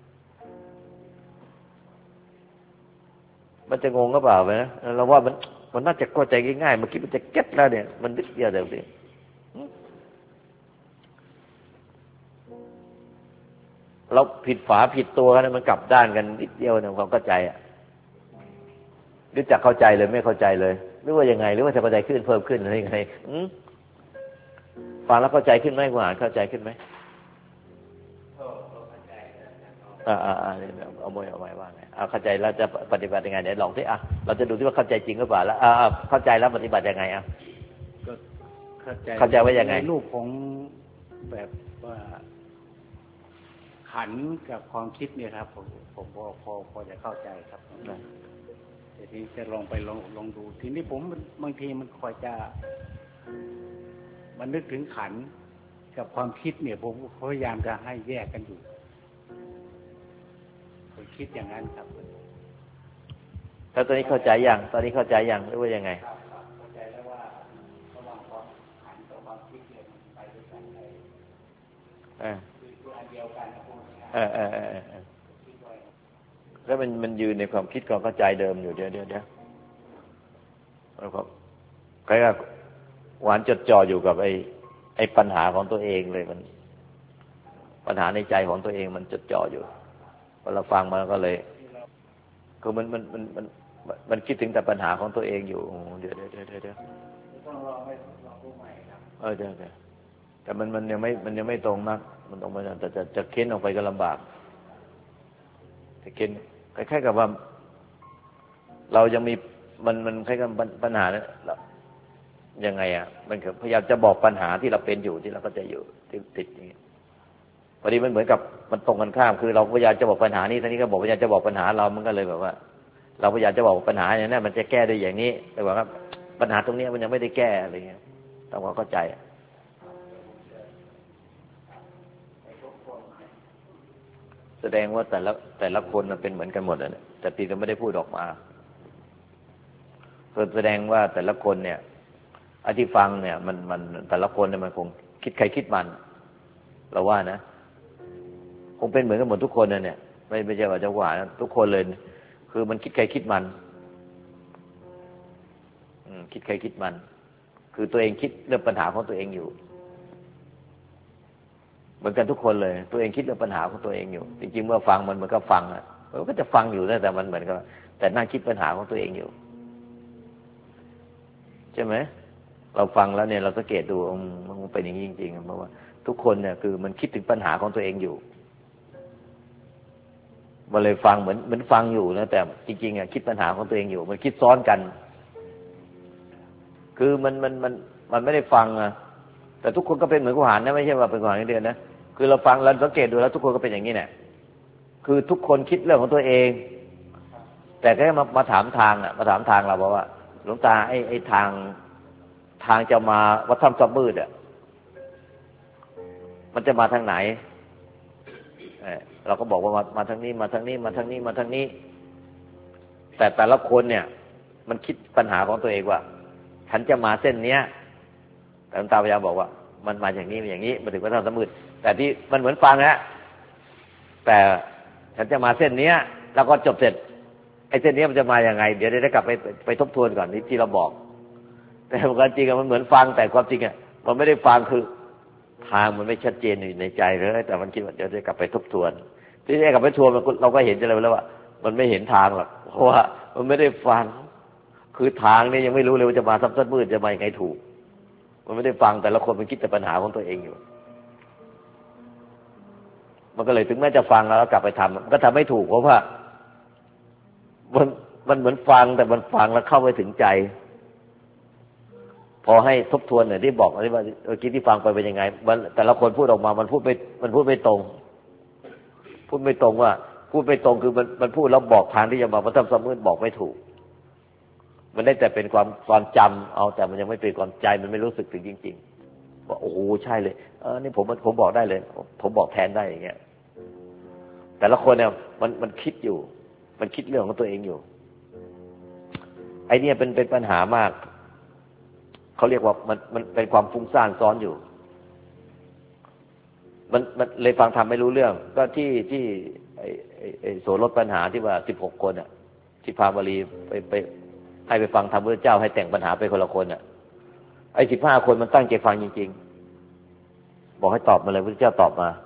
S3: มันจะงงก็เปล่าไหมนะเราว่ามันน่าจะเข้าใจง่ายๆเมื่อกี้มันจะเก็ตแล้วเนี่ยมันนิดเดียวเดี๋ยวนี้เราผิดฝาผิดตัวกันมันกลับด้านกันนิดเดียวเนี่ยความเข้าใจอ่ะรู้จักเข้าใจเลยไม่เข้าใจเลยหรือว่ายังไงหรือว่าจะเข้าใจขึ้นเพิ่มขึ้นอะไรยังไงฟังแล้วเข้าใจขึ้นไหมคุณอ่านเข้าใจขึ้นไหมเอาไว้ว่าไงเข้าใจแล้วจะปฏิบัติยังไงเดี๋ยวลองสิเราจะดูที่ว่าเข้าใจจริงหรือเปล่าแล้วเข้าใจแล้วปฏิบัติยังไง
S5: ก็
S3: เข้าใจว่ายังไง
S5: รูปของแบบว่าขันกับความคิดเนี่ยครับผมพอจะเข้าใจครับแต่ทีนี้จะลองไปลองดูทีนี้ผมบางทีมันคอยจะมันนึกถึงขันธ์กับความคิดเนี่ยผมพยายามจะให้แยกกันอยู่ผมคิดอย่างนั้นครับ
S3: แล้วตอนนี้เข้าใจยังหรือว่ายังไง
S5: เข้าใจแล้วว่าระหว่างความขันธ์กับความคิดเนี่ยมันไปด้วยกันเลยคืออันเดียวกันนะ
S3: แล้วมันยืนในความคิดความเข้าใจเดิมอยู่เดี๋ยวแล้วก็ใครก็หวานจดจ่ออยู่กับไอ้ปัญหาของตัวเองเลยมันปัญหาในใจของตัวเองมันจดจ่ออยู่พอเราฟังมันก็เลยคือมันคิดถึงแต่ปัญหาของตัวเองอยู่เดี๋ยว
S5: ต้องลองดูใหม่ครับ
S3: เดี๋ยวแต่มันยังไม่ตรงนักมันตรงไปแต่จะเค้นออกไปก็ลำบากแต่เค้นคล้ายๆกับว่าเรายังมีมันคล้ายกับปัญหาเนี่ยยังไงอ่ะมันพยายามจะบอกปัญหาที่เราเป็นอยู่ที่เราก็จะอยู่ที่ติดอย่างนี้พอดีมันเหมือนกับมันตรงกันข้ามคือเราพยายามจะบอกปัญหานี้ท่านี้ก็บอกพยายามจะบอกปัญหาเรามันก็เลยแบบว่าเราพยายามจะบอกปัญหาอย่างนั้นมันจะแก้ได้อย่างนี้แต่ว่าปัญหาตรงนี้มันยังไม่ได้แก้อะไรเงี้ยต้องเข้าใจแสดงว่าแต่ละคนมันเป็นเหมือนกันหมดอ่ะแต่ปีก็ไม่ได้พูดออกมาแสดงว่าแต่ละคนเนี่ยอที่ฟังเนี่ยมันแต่ละคนเนี่ยมันคงคิดใครคิดมันเราว่านะคงเป็นเหมือนกันหมดทุกคนนะเนี่ยไม่ใช่ว่าจะว่านะทุกคนเลยคือมันคิดใครคิดมันคิดใครคิดมันคือตัวเองคิดเรื่องปัญหาของตัวเองอยู่เหมือนกันทุกคนเลยตัวเองคิดเรื่องปัญหาของตัวเองอยู่จริงๆเมื่อฟังมันก็ฟังอ่ะมันก็จะฟังอยู่นะแต่มันเหมือนกับแต่นั่งคิดปัญหาของตัวเองอยู่ใช่ไหมเราฟังแล้วเนี่ยเราสังเกตดูมันเป็นอย่างนี้จริงๆเพราะว่าทุกคนเนี่ยคือมันคิดถึงปัญหาของตัวเองอยู่มันเลยฟังเหมือนฟังอยู่นะแต่จริงๆอ่ะคิดปัญหาของตัวเองอยู่มันคิดซ้อนกันคือมันไม่ได้ฟังอ่ะแต่ทุกคนก็เป็นเหมือนกุหารนะไม่ใช่ว่าเป็นกุหารอย่างเดียวนะคือเราฟังเราสังเกตดูแล้วทุกคนก็เป็นอย่างนี้เนี่ยคือทุกคนคิดเรื่องของตัวเองแต่แค่มาถามทางอ่ะมาถามทางเราบอกว่าหลวงตาไอ้ทางจะมาวัดถ้ำซับมืดอ่ะมันจะมาทางไหนเราก็บอกว่ามาทางนี้มาทางนี้มาทางนี้มาทางนี้แต่ละคนเนี่ยมันคิดปัญหาของตัวเองว่าฉันจะมาเส้นเนี้ยแต่หลวงตาพยายามบอกว่ามันมาอย่างนี้อย่างนี้มาถึงวัดถ้ำซับมืดแต่ที่มันเหมือนฟังนะแต่ฉันจะมาเส้นเนี้ยแล้วก็จบเสร็จไอ้เส้นนี้มันจะมาอย่างไงเดี๋ยวได้กลับไปทบทวนก่อนที่เราบอกแต่ความจริงมันเหมือนฟังแต่ความจริงอ่ะมันไม่ได้ฟังคือทางมันไม่ชัดเจนอยู่ในใจเลยแต่มันคิดว่าเดี๋ยวได้กลับไปทบทวนที่ได้กลับไปทวนเราก็เห็นจะเลยแล้วว่ามันไม่เห็นทางหรอกเพราะว่ามันไม่ได้ฟังคือทางนี้ยังไม่รู้เลยว่าจะมาซับซ้อนมืดจะมายังไงถูกมันไม่ได้ฟังแต่ละคนมันคิดแต่ปัญหาของตัวเองอยู่มันก็เลยถึงแม้จะฟังแล้วกลับไปทำมันก็ทำไม่ถูกเพราะว่ามันเหมือนฟังแต่มันฟังแล้วเข้าไปถึงใจพอให้ทบทวนหน่อยที่บอกว่าเมื่อกี้ที่ฟังไปเป็นยังไงแต่ละคนพูดออกมามันพูดไม่ตรงพูดไม่ตรงว่าพูดไม่ตรงคือมันพูดแล้วบอกทางที่จะมาทำสมมุติบอกไม่ถูกมันได้แต่เป็นความจำเอาแต่มันยังไม่เป็นความใจมันไม่รู้สึกถึงจริงๆว่าโอ้โหใช่เลยนี่ผมบอกได้เลยผมบอกแทนได้อย่างเงี้ยแต่ละคนเนี่ยมันคิดอยู่มันคิดเรื่องของตัวเองอยู่ไอ้นี่เป็นปัญหามากเขาเรียกว่ามันเป็นความฟุ้งซ่านซ้อนอยู่มันเลยฟังธรรมไม่รู้เรื่องก็ที่ไอ้โสรถปัญหาที่ว่า16คนอ่ะที่พาบาลีไปให้ไปฟังธรรมพระเจ้าให้แต่งปัญหาไปคนละคนอ่ะไอ้15คนมันตั้งใจฟังจริงๆบอกให้ตอบมาเลยพระเจ้าตอบมา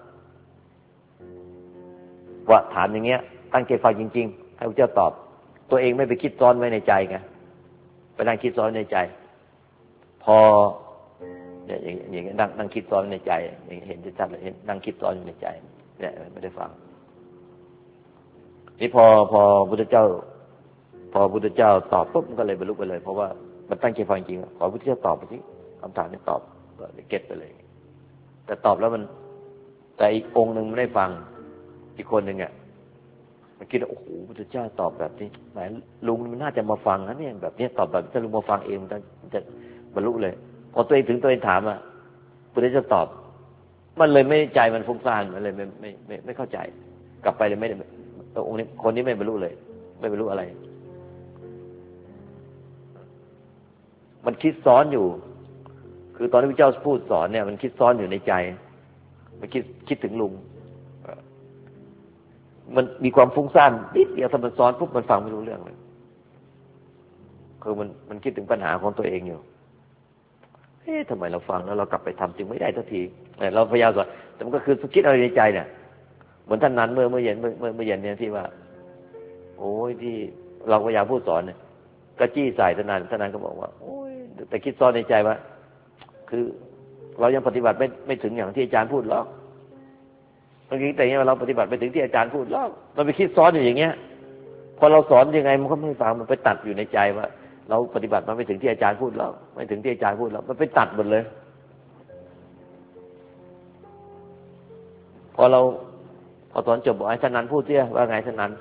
S3: ว่าถามอย่างเงี้ยตั้งใจฟังจริงๆให้พระเจ้าตอบตัวเองไม่ไปคิดซ้อนไว้ในใจไงไปนั่งคิดซ้อนในใจพอเนี่ยอย่างนี้นั่งคิดซ้อนในใจเห็นชัดเลยนั่งคิดซ้อนอยู่ในใจเนี่ยไม่ได้ฟังนี่พอพุทธเจ้าตอบปุ๊บมันก็เลยบรรลุไปเลยเพราะว่ามันตั้งใจฟังจริงขอพุทธเจ้าตอบไปสิคำถามนี้ตอบก็เก็ตไปเลยแต่ตอบแล้วมันแต่อีกองค์หนึ่งไม่ได้ฟังอีกคนหนึ่งอ่ะมันคิดว่าโอ้โหพุทธเจ้าตอบแบบนี้หมายลุงมันน่าจะมาฟังนะเนี่ยแบบนี้ตอบแบบถ้าลุงมาฟังเองมันจะบรรลุเลยพอตัวเองถึงตัวเองถามอ่ะพุทธเจ้าตอบมันเลยไม่ใจมันฟุ้งซ่านมันเลยไม่เข้าใจกลับไปเลยไม่ได้องค์นี้คนนี้ไม่บรรลุเลยไม่บรรลุอะไรมันคิดซ้อนอยู่คือตอนที่พระเจ้าพูดสอนเนี่ยมันคิดซ้อนอยู่ในใจมันคิดถึงลุงมันมีความฟุ้งซ่านนิดเดียวถ้ามันซ้อนปุ๊บมันฟังไม่รู้เรื่องเลยคือมันคิดถึงปัญหาของตัวเองอยู่ทำไมเราฟังแล้วเรากลับไปทำจึงไม่ได้สักทีเราพยายามสอนแต่มันก็คือคิดอะไรในใจเนี่ยเหมือนท่านนั้นเมื่อเย็นเนี่ยที่ว่าโอ้ยที่เราพยายามพูดสอนเนี่ยก็จี้ใส่ท่านนั้นก็บอกว่าโอ้ยแต่คิดซ้อนในใจว่าคือเรายังปฏิบัติไม่ถึงอย่างที่อาจารย์พูดหรอกเมื่อกี้แต่เนี่ยเราปฏิบัติไปถึงที่อาจารย์พูดหรอกมันไปคิดซ้อนอยู่อย่างเงี้ยพอเราสอนยังไงมันก็ไม่ฟังมันไปตัดอยู่ในใจว่าเราปฏิบัติมาไม่ถึงที่อาจารย์พูดแล้วไม่ถึงที่อาจารย์พูดแล้วมันไปตัดหมดเลยพอสอนจบบอกให้ท่านนั้นพูดเสียว่าไงท่านนั้น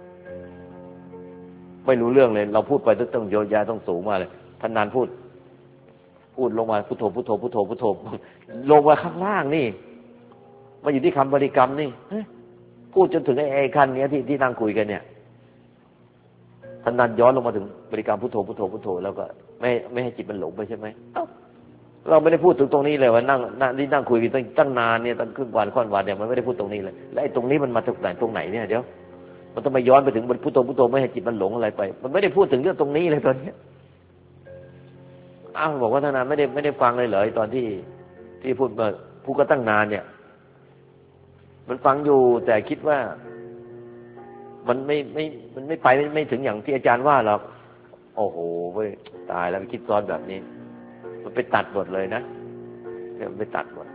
S3: ไม่รู้เรื่องเลยเราพูดไปต้องโยนยาต้องสูงมาเลยท่านนั้นพูดลงมาพุทโธพุทโธพุทโธพุทโธลงมาข้างล่างนี่มาอยู่ที่คำบริกรรมนี่พูดจนถึงไอ้ขั้นนี้ที่นั่งคุยกันเนี่ยท่านนั้นย้อนลงมาถึงบริกรรมพุทโธพุทโธพุทโธแล้วก็ไม่ให้จิตมันหลงไปใช่ไหมเราไม่ได้พูดถึงตรงนี้เลยว่านั่งคุยกันตั้งนานเนี่ยตั้งครึ่งวันค่อนวันเนี่ยมันไม่ได้พูดตรงนี้เลยและไอ้ตรงนี้มันมาจากไหนตรงไหนเนี่ยเดี๋ยวมันต้องมาย้อนไปถึงพุทโธพุทโธไม่ให้จิตมันหลงอะไรไปมันไม่ได้พูดถึงเรื่องตรงนี้เลยตอนนี้บอกว่าท่านนั้นไม่ได้ฟังเลยเหรอตอนที่พูดก็ตั้งนานเนี่ยมันฟังอยู่แต่คิดว่ามันไม่ไปไม่ถึงอย่างที่อาจารย์ว่าหรอกโอ้โหเว้ยตายแล้วไปคิดซ้อนแบบนี้มันไปตัดหมดเลยนะมันไปตัดหมด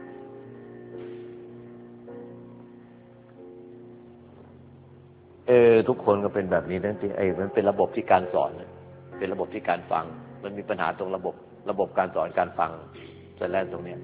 S3: ทุกคนก็เป็นแบบนี้ทั้งที่มันเป็นระบบที่การสอนเป็นระบบที่การฟังมันมีปัญหาตรงระบบการสอนการฟังแต่แรกตรงเนี้ย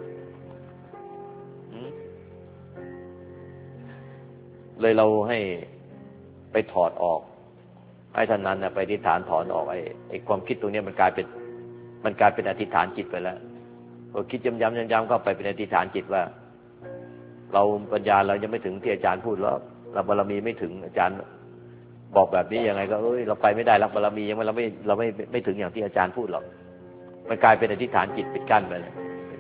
S3: เลยเราให้ไปถอดออกให้ท่านนั้นไปอธิษฐานถอนออกไอ้ความคิดตรงนี้มันกลายเป็นอธิษฐานจิตไปแล้วพอคิดย้ำๆเข้าไปเป็นอธิษฐานจิตว่าเราปัญญาเรายังไม่ถึงที่อาจารย์พูดแล้วเราบารมีไม่ถึงอาจารย์บอกแบบนี้ยังไงก็เราไปไม่ได้รับบารมียังเราไม่ถึงอย่างที่อาจารย์พูดหรอกมันกลายเป็นอธิษฐานจิตปิดกั้นไปเลย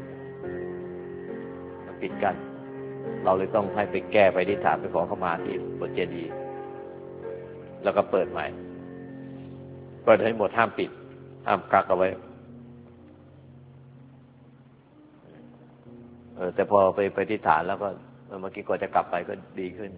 S3: ปิดกั้นเราเลยต้องให้ไปแก้ไปอธิษฐานไปขอเข้ามาที่บนเจดีย์แล้วก็เปิดใหม่เปิดให้หมดห้ามปิดห้ามกักเอาไว้แต่พอไปอธิษฐานแล้วก็เมื่อกี้ก่อนจะกลับไปก็ดีขึ้น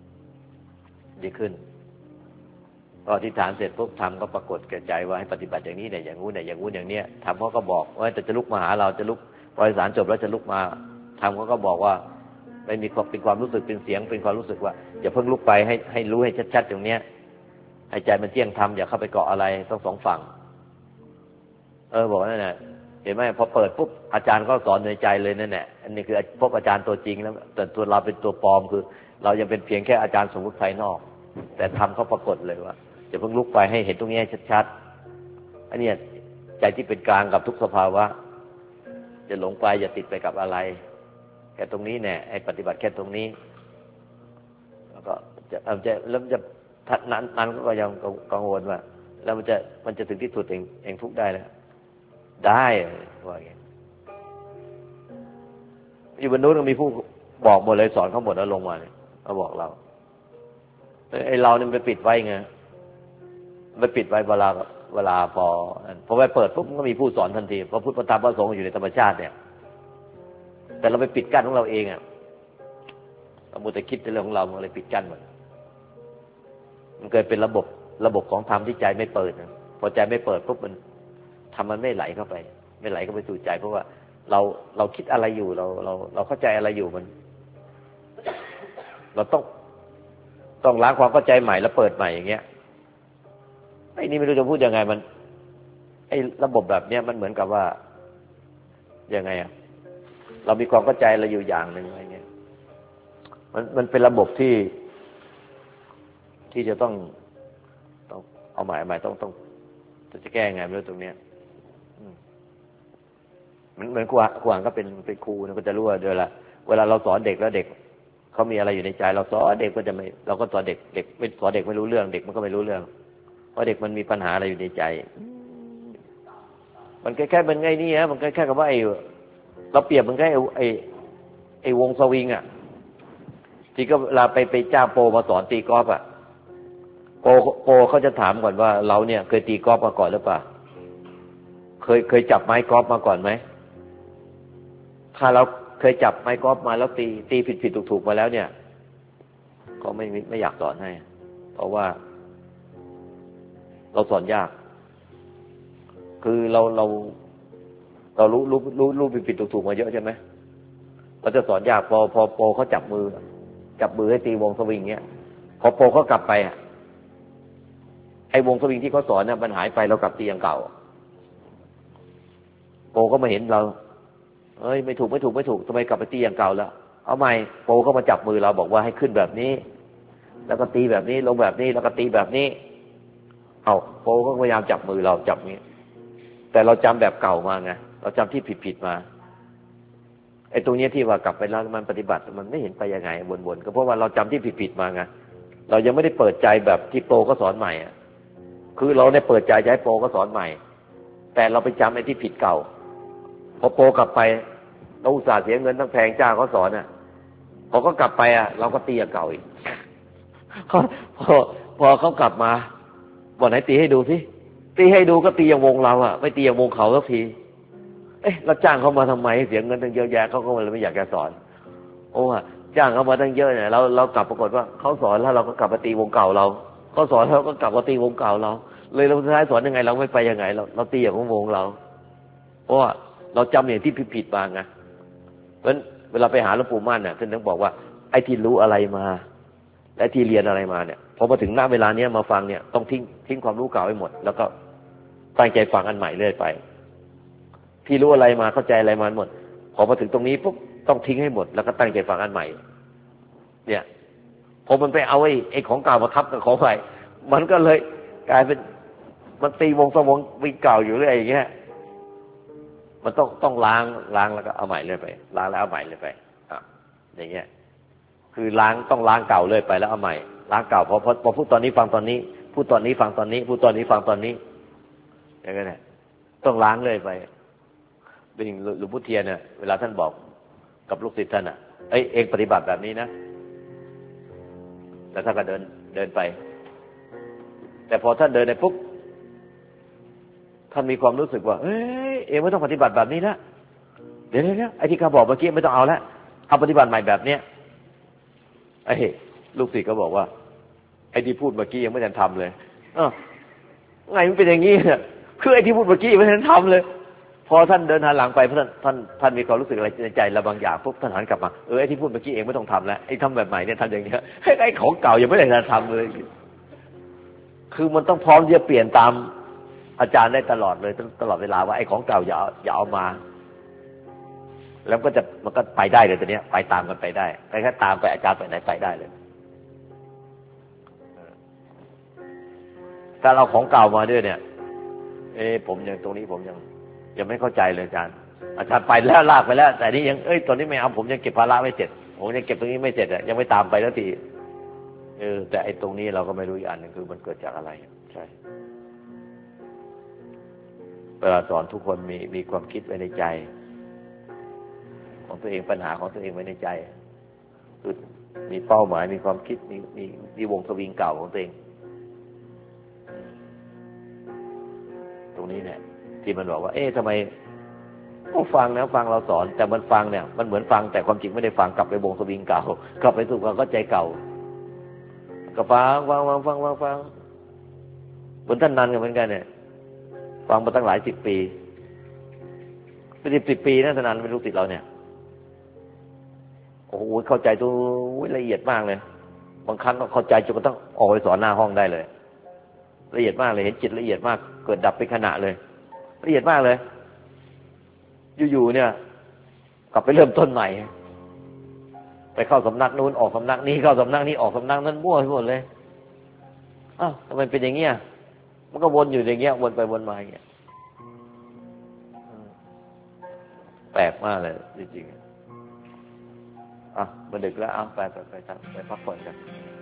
S3: พออธิษฐานเสร็จปุ๊บธรรมก็ปรากฏแก่ใจว่าให้ปฏิบัติอย่างนี้เนี่ยอย่างงู้นเนี่ยอย่างงู้นอย่างเนี้ยธรรมเขาก็บอกว่าจะลุกมาหาเราจะลุกพออธิษฐานจบแล้วจะลุกมาธรรมเขาก็บอกว่าไม่มีเป็นความรู้สึกเป็นเสียงเป็นความรู้สึกว่าอย่าเพิ่งลุกไปให้รู้ให้ชัดๆตรงเนี้ยให้ใจมันเที่ยงธรรมอย่าเข้าไปเกาะอะไรต้องสองฝั่งบอกนั่นแหละเห็นไหมพอเปิดปุ๊บอาจารย์ก็สอนในใจเลยนั่นแหละอันนี้คือพบอาจารย์ตัวจริงแล้วแต่ตัวเราเป็นตัวปลอมคือเรายังเป็นเพียงแค่อาจารย์สมมติภายนอกแต่ธรรมเขาปรากฏเลยว่าอย่าเพิ่งลุกไปให้เห็นตรงนี้ให้ชัดๆอันนี้ใจที่เป็นกลางกับทุกสภาวะอย่าหลงไปอย่าติดไปกับอะไรแค่ตรงนี้แน่ให้ปฏิบัติแค่ตรงนี้แล้วก็แล้วจะนั้นก็ยังกังวลว่าแล้วมันจะถึงที่สุดเองทุกได้แล้วได้ว่าอย่างนี้อยู่บนนู้นก็มีผู้บอกหมดเลยสอนเขาหมดแล้วลงมาเนี่ยเขาบอกเราไอ้เราเนี่ยมันไปปิดไว้ไงไปปิดไว้เวลาพอไปเปิดปุ๊บมันก็มีผู้สอนทันทีเพราะพุทธธรรมพระสงฆ์อยู่ในธรรมชาติเนี่ยแต่เราไปปิดกั้นของเราเองอ่ะเราหมดแต่คิดในเรื่องของเราเลยปิดกั้นมันเกิดเป็นระบบของธรรมที่ใจไม่เปิดนะพอใจไม่เปิดปุ๊บมันไม่ไหลเข้าไปสู่ใจเพราะว่าเราคิดอะไรอยู่เราเข้าใจอะไรอยู่เราต้องล้างความเข้าใจใหม่แล้วเปิดใหม่อย่างเงี้ยไอ้นี่ไม่รู้จะพูดยังไงมันไอ้ระบบแบบเนี้ยมันเหมือนกับว่ายังไงอะเรามีความเข้าใจอะไรอยู่อย่างหนึ่งอะไรเงี้ยมันเป็นระบบที่จะต้องเอาใหม่ต้องจะแก้ไงไม่รู้ตรงเนี้ยเหมือนครูอ่านก็เป็นครูนะก็จะรู้ว่าเวลาเราสอนเด็กแล้วเด็กเขามีอะไรอยู่ในใจเราสอนเด็กก็จะไม่เราก็สอนเด็กไม่สอนเด็กไม่รู้เรื่องเด็กมันก็ไม่รู้เรื่องเพราะเด็กมันมีปัญหาอะไรอยู่ในใจมันแค่มันไงนี่ฮะมันแค่กับว่าเราเปรียบมันแค่ไอ้วงสวิงอ่ะที่ก็เวลาไปจ้างโปรมาสอนตีกอล์ฟอ่ะโปรเขาจะถามก่อนว่าเราเนี่ยเคยตีกอล์ฟมาก่อนหรือเปล่าเคยจับไม้กอล์ฟมาก่อนไหมถ้าเราเคยจับไม้กอล์ฟมาแล้วตีผิดถูกมาแล้วเนี่ยก็ไม่อยากสอนให้เพราะว่าเราสอนยากคือเรารู้ผิดถูกมาเยอะใช่ไหมเราจะสอนยากพอโปรเขาจับมือให้ตีวงสวิงเนี้ยพอโปรเขากลับไปไอ้วงสวิงที่เขาสอนเนี่ยมันหายไปเรากลับตีอย่างเก่าโปรก็มาเห็นเราเอ้ยไม่ถูกทำไมกลับไปตีอย่างเก่าแล้วเอาใหม่โปรก็มาจับมือเราบอกว่าให้ขึ้นแบบนี้แล้วก็ตีแบบนี้ลงแบบนี้แล้วก็ตีแบบนี้เอาโปรก็พยายามจับมือเราจับนี้แต่เราจำแบบเก่ามาไงเราจำที่ผิดมาไอ้ตรงนี้ที่ว่ากลับไปแล้วมันปฏิบัติมันไม่เห็นไปยังไงวนๆก็เพราะว่าเราจำที่ผิดมาไงเรายังไม่ได้เปิดใจแบบที่โปรก็สอนใหม่คือเราได้เปิดใจจะให้โปรก็สอนใหม่แต่เราไปจำไอ้ที่ผิดเก่าพอโปรกลับไปเราอุตส่าห์เสียเงินตั้งแพงจ้างเขาสอนพอเขากลับไปเราก็ตีอย่างเก่าอีกพอเขากลับมาบอกไหนตีให้ดูสิตีให้ดูก็ตีอย่างวงเราไม่ตีอย่างวงเขาสักทีเราจ้างเขามาทำไมเสียเงินตั้งเยอะแยะเขาก็เลยไม่อยากจะสอนโอ้จ้างเขามาตั้งเยอะเนี่ยเรากลับปรากฏว่าเขาสอนแล้วเราก็กลับมาตีวงเก่าเราเขาสอนแล้วก็กลับมาตีวงเก่าเราเลยเราสุดท้ายสอนยังไงเราไม่ไปยังไงเราตีอย่างวงเราเพราะว่าเราจำอย่างที่ผิดมาไงเพราะฉะนั้นเวลาไปหาหลวงปู่มั่นท่านต้องบอกว่าไอ้ที่รู้อะไรมาและที่เรียนอะไรมาเนี่ยพอมาถึงหน้าเวลาเนี้ยมาฟังเนี่ยต้องทิ้งความรู้เก่าให้หมดแล้วก็ตั้งใจฟังอันใหม่เรื่อยไปที่รู้อะไรมาเข้าใจอะไรมาหมดพอมาถึงตรงนี้ปุ๊บต้องทิ้งให้หมดแล้วก็ตั้งใจฟังอันใหม่เนี่ยพอมันไปเอาไอ้ของเก่ามาทับกับของใหม่มันก็เลยกลายเป็นมันตีวงวิ่งเก่าอยู่เรื่อยอย่างเงี้ยมันต้องล้างแล้วก็เอาใหม่เรื่อยไปล้างแล้วเอาใหม่เรื่อยไปอย่างเงี้ยคือต้องล้างเก่าเรื่อยไปแล้วเอาใหม่ล้างเก่าพอพูดตอนนี้ฟังตอนนี้พูดตอนนี้ฟังตอนนี้พูดตอนนี้ฟังตอนนี้อย่างเงี้ยต้องล้างเรื่อยไปเป็นหลวงพ่อเทียนเนี่ยเวลาท่านบอกกับลูกศิษย์ท่านเองปฏิบัติแบบนี้นะแล้วท่านก็เดินไปแต่พอท่านเดินไปปุ๊บท่านมีความรู้สึกว่าเองไม่ต้องปฏิบัติแบบนี้แล้วเดี๋ยวไอ้ที่เขาบอกเมื่อกี้ไม่ต้องเอาแล้วเอาปฏิบัติใหม่แบบเนี้ยลูกศิษย์ก็บอกว่าไอ้ที่พูดเมื่อกี้ยังไม่ทันทำเลยไงมันเป็นอย่างนี้คือไอ้ที่พูดเมื่อกี้ไม่ทันทำเลยพอท่านเดินหันหลังไปเพราะท่านมีความรู้สึกอะไรในใจระบางอย่างปุ๊บท่านหันกลับมาไอ้ที่พูดเมื่อกี้เองไม่ต้องทำแล้วไอ้ทำแบบใหม่เนี่ยทำอย่างนี้ไอ้ของเก่ายังไม่ได้ทำเลยคือมันต้องพร้อมที่จะเปลี่ยนตามอาจารย์ได้ตลอดเลยตลอดเวลาว่าไอ้ของเก่าอย่าเอามาแล้วมันก็ไปได้เลยตัวเนี้ยไปตามกันไปได้แค่ตามไปอาจารย์ไปไหนไปได้เลยถ้าเราของเก่ามาด้วยเนี่ยผมยังตรงนี้ผมยังไม่เข้าใจเลยอาจารย์ไปแล้วลากไปแล้วแต่นี่ยังตอนนี้ไม่เอาผมยังเก็บภาระไม่เสร็จผมยังเก็บตรงนี้ไม่เสร็จยังไม่ตามไปแล้วทีแต่ไอ้ตรงนี้เราก็ไม่รู้อีกอันนึงคือมันเกิดจากอะไรใช่เวลาสอนทุกคนมีความคิดไว้ในใจของตัวเองปัญหาของตัวเองไว้ในใจคือมีเป้าหมายมีความคิดมีวงสวิงเก่าของตัวเองตรงนี้เนี่ยที่มันบอกว่าทำไมก็ฟังนะฟังเราสอนแต่มันฟังเนี่ยมันเหมือนฟังแต่ความจริงไม่ได้ฟังกลับไปวงสวิงเก่ากลับไปสู่ความเข้าใจเก่าก็ฟังเหมือนท่านนันกันเหมือนกันเนี่ยฟังมาตั้งหลาย10 ปีเป็น10 ปีนะท่านนันเป็นลูกศิษย์เราเนี่ยโอ้โหเข้าใจตัวละเอียดมากเลยบางครั้งก็เข้าใจจนกระทั่งออกไปสอนหน้าห้องได้เลยละเอียดมากเลยเห็นจิตละเอียดมากเกิดดับเป็นขณะเลยละเอียดมากเลยอยู่ๆเนี่ยกลับไปเริ่มต้นใหม่ไปเข้าสำนักนู้นออกสำนักนี้เข้าสำนักนี้ออกสำนักนั้นมั่วไปหมดเลยทำไมเป็นอย่างเงี้ยมันก็วนอยู่อย่างเงี้ยวนไปวนมาอย่างเงี้ยแปลกมากเลยจริงๆอ่ะมาดึกแล้วไปพักผ่อนกัน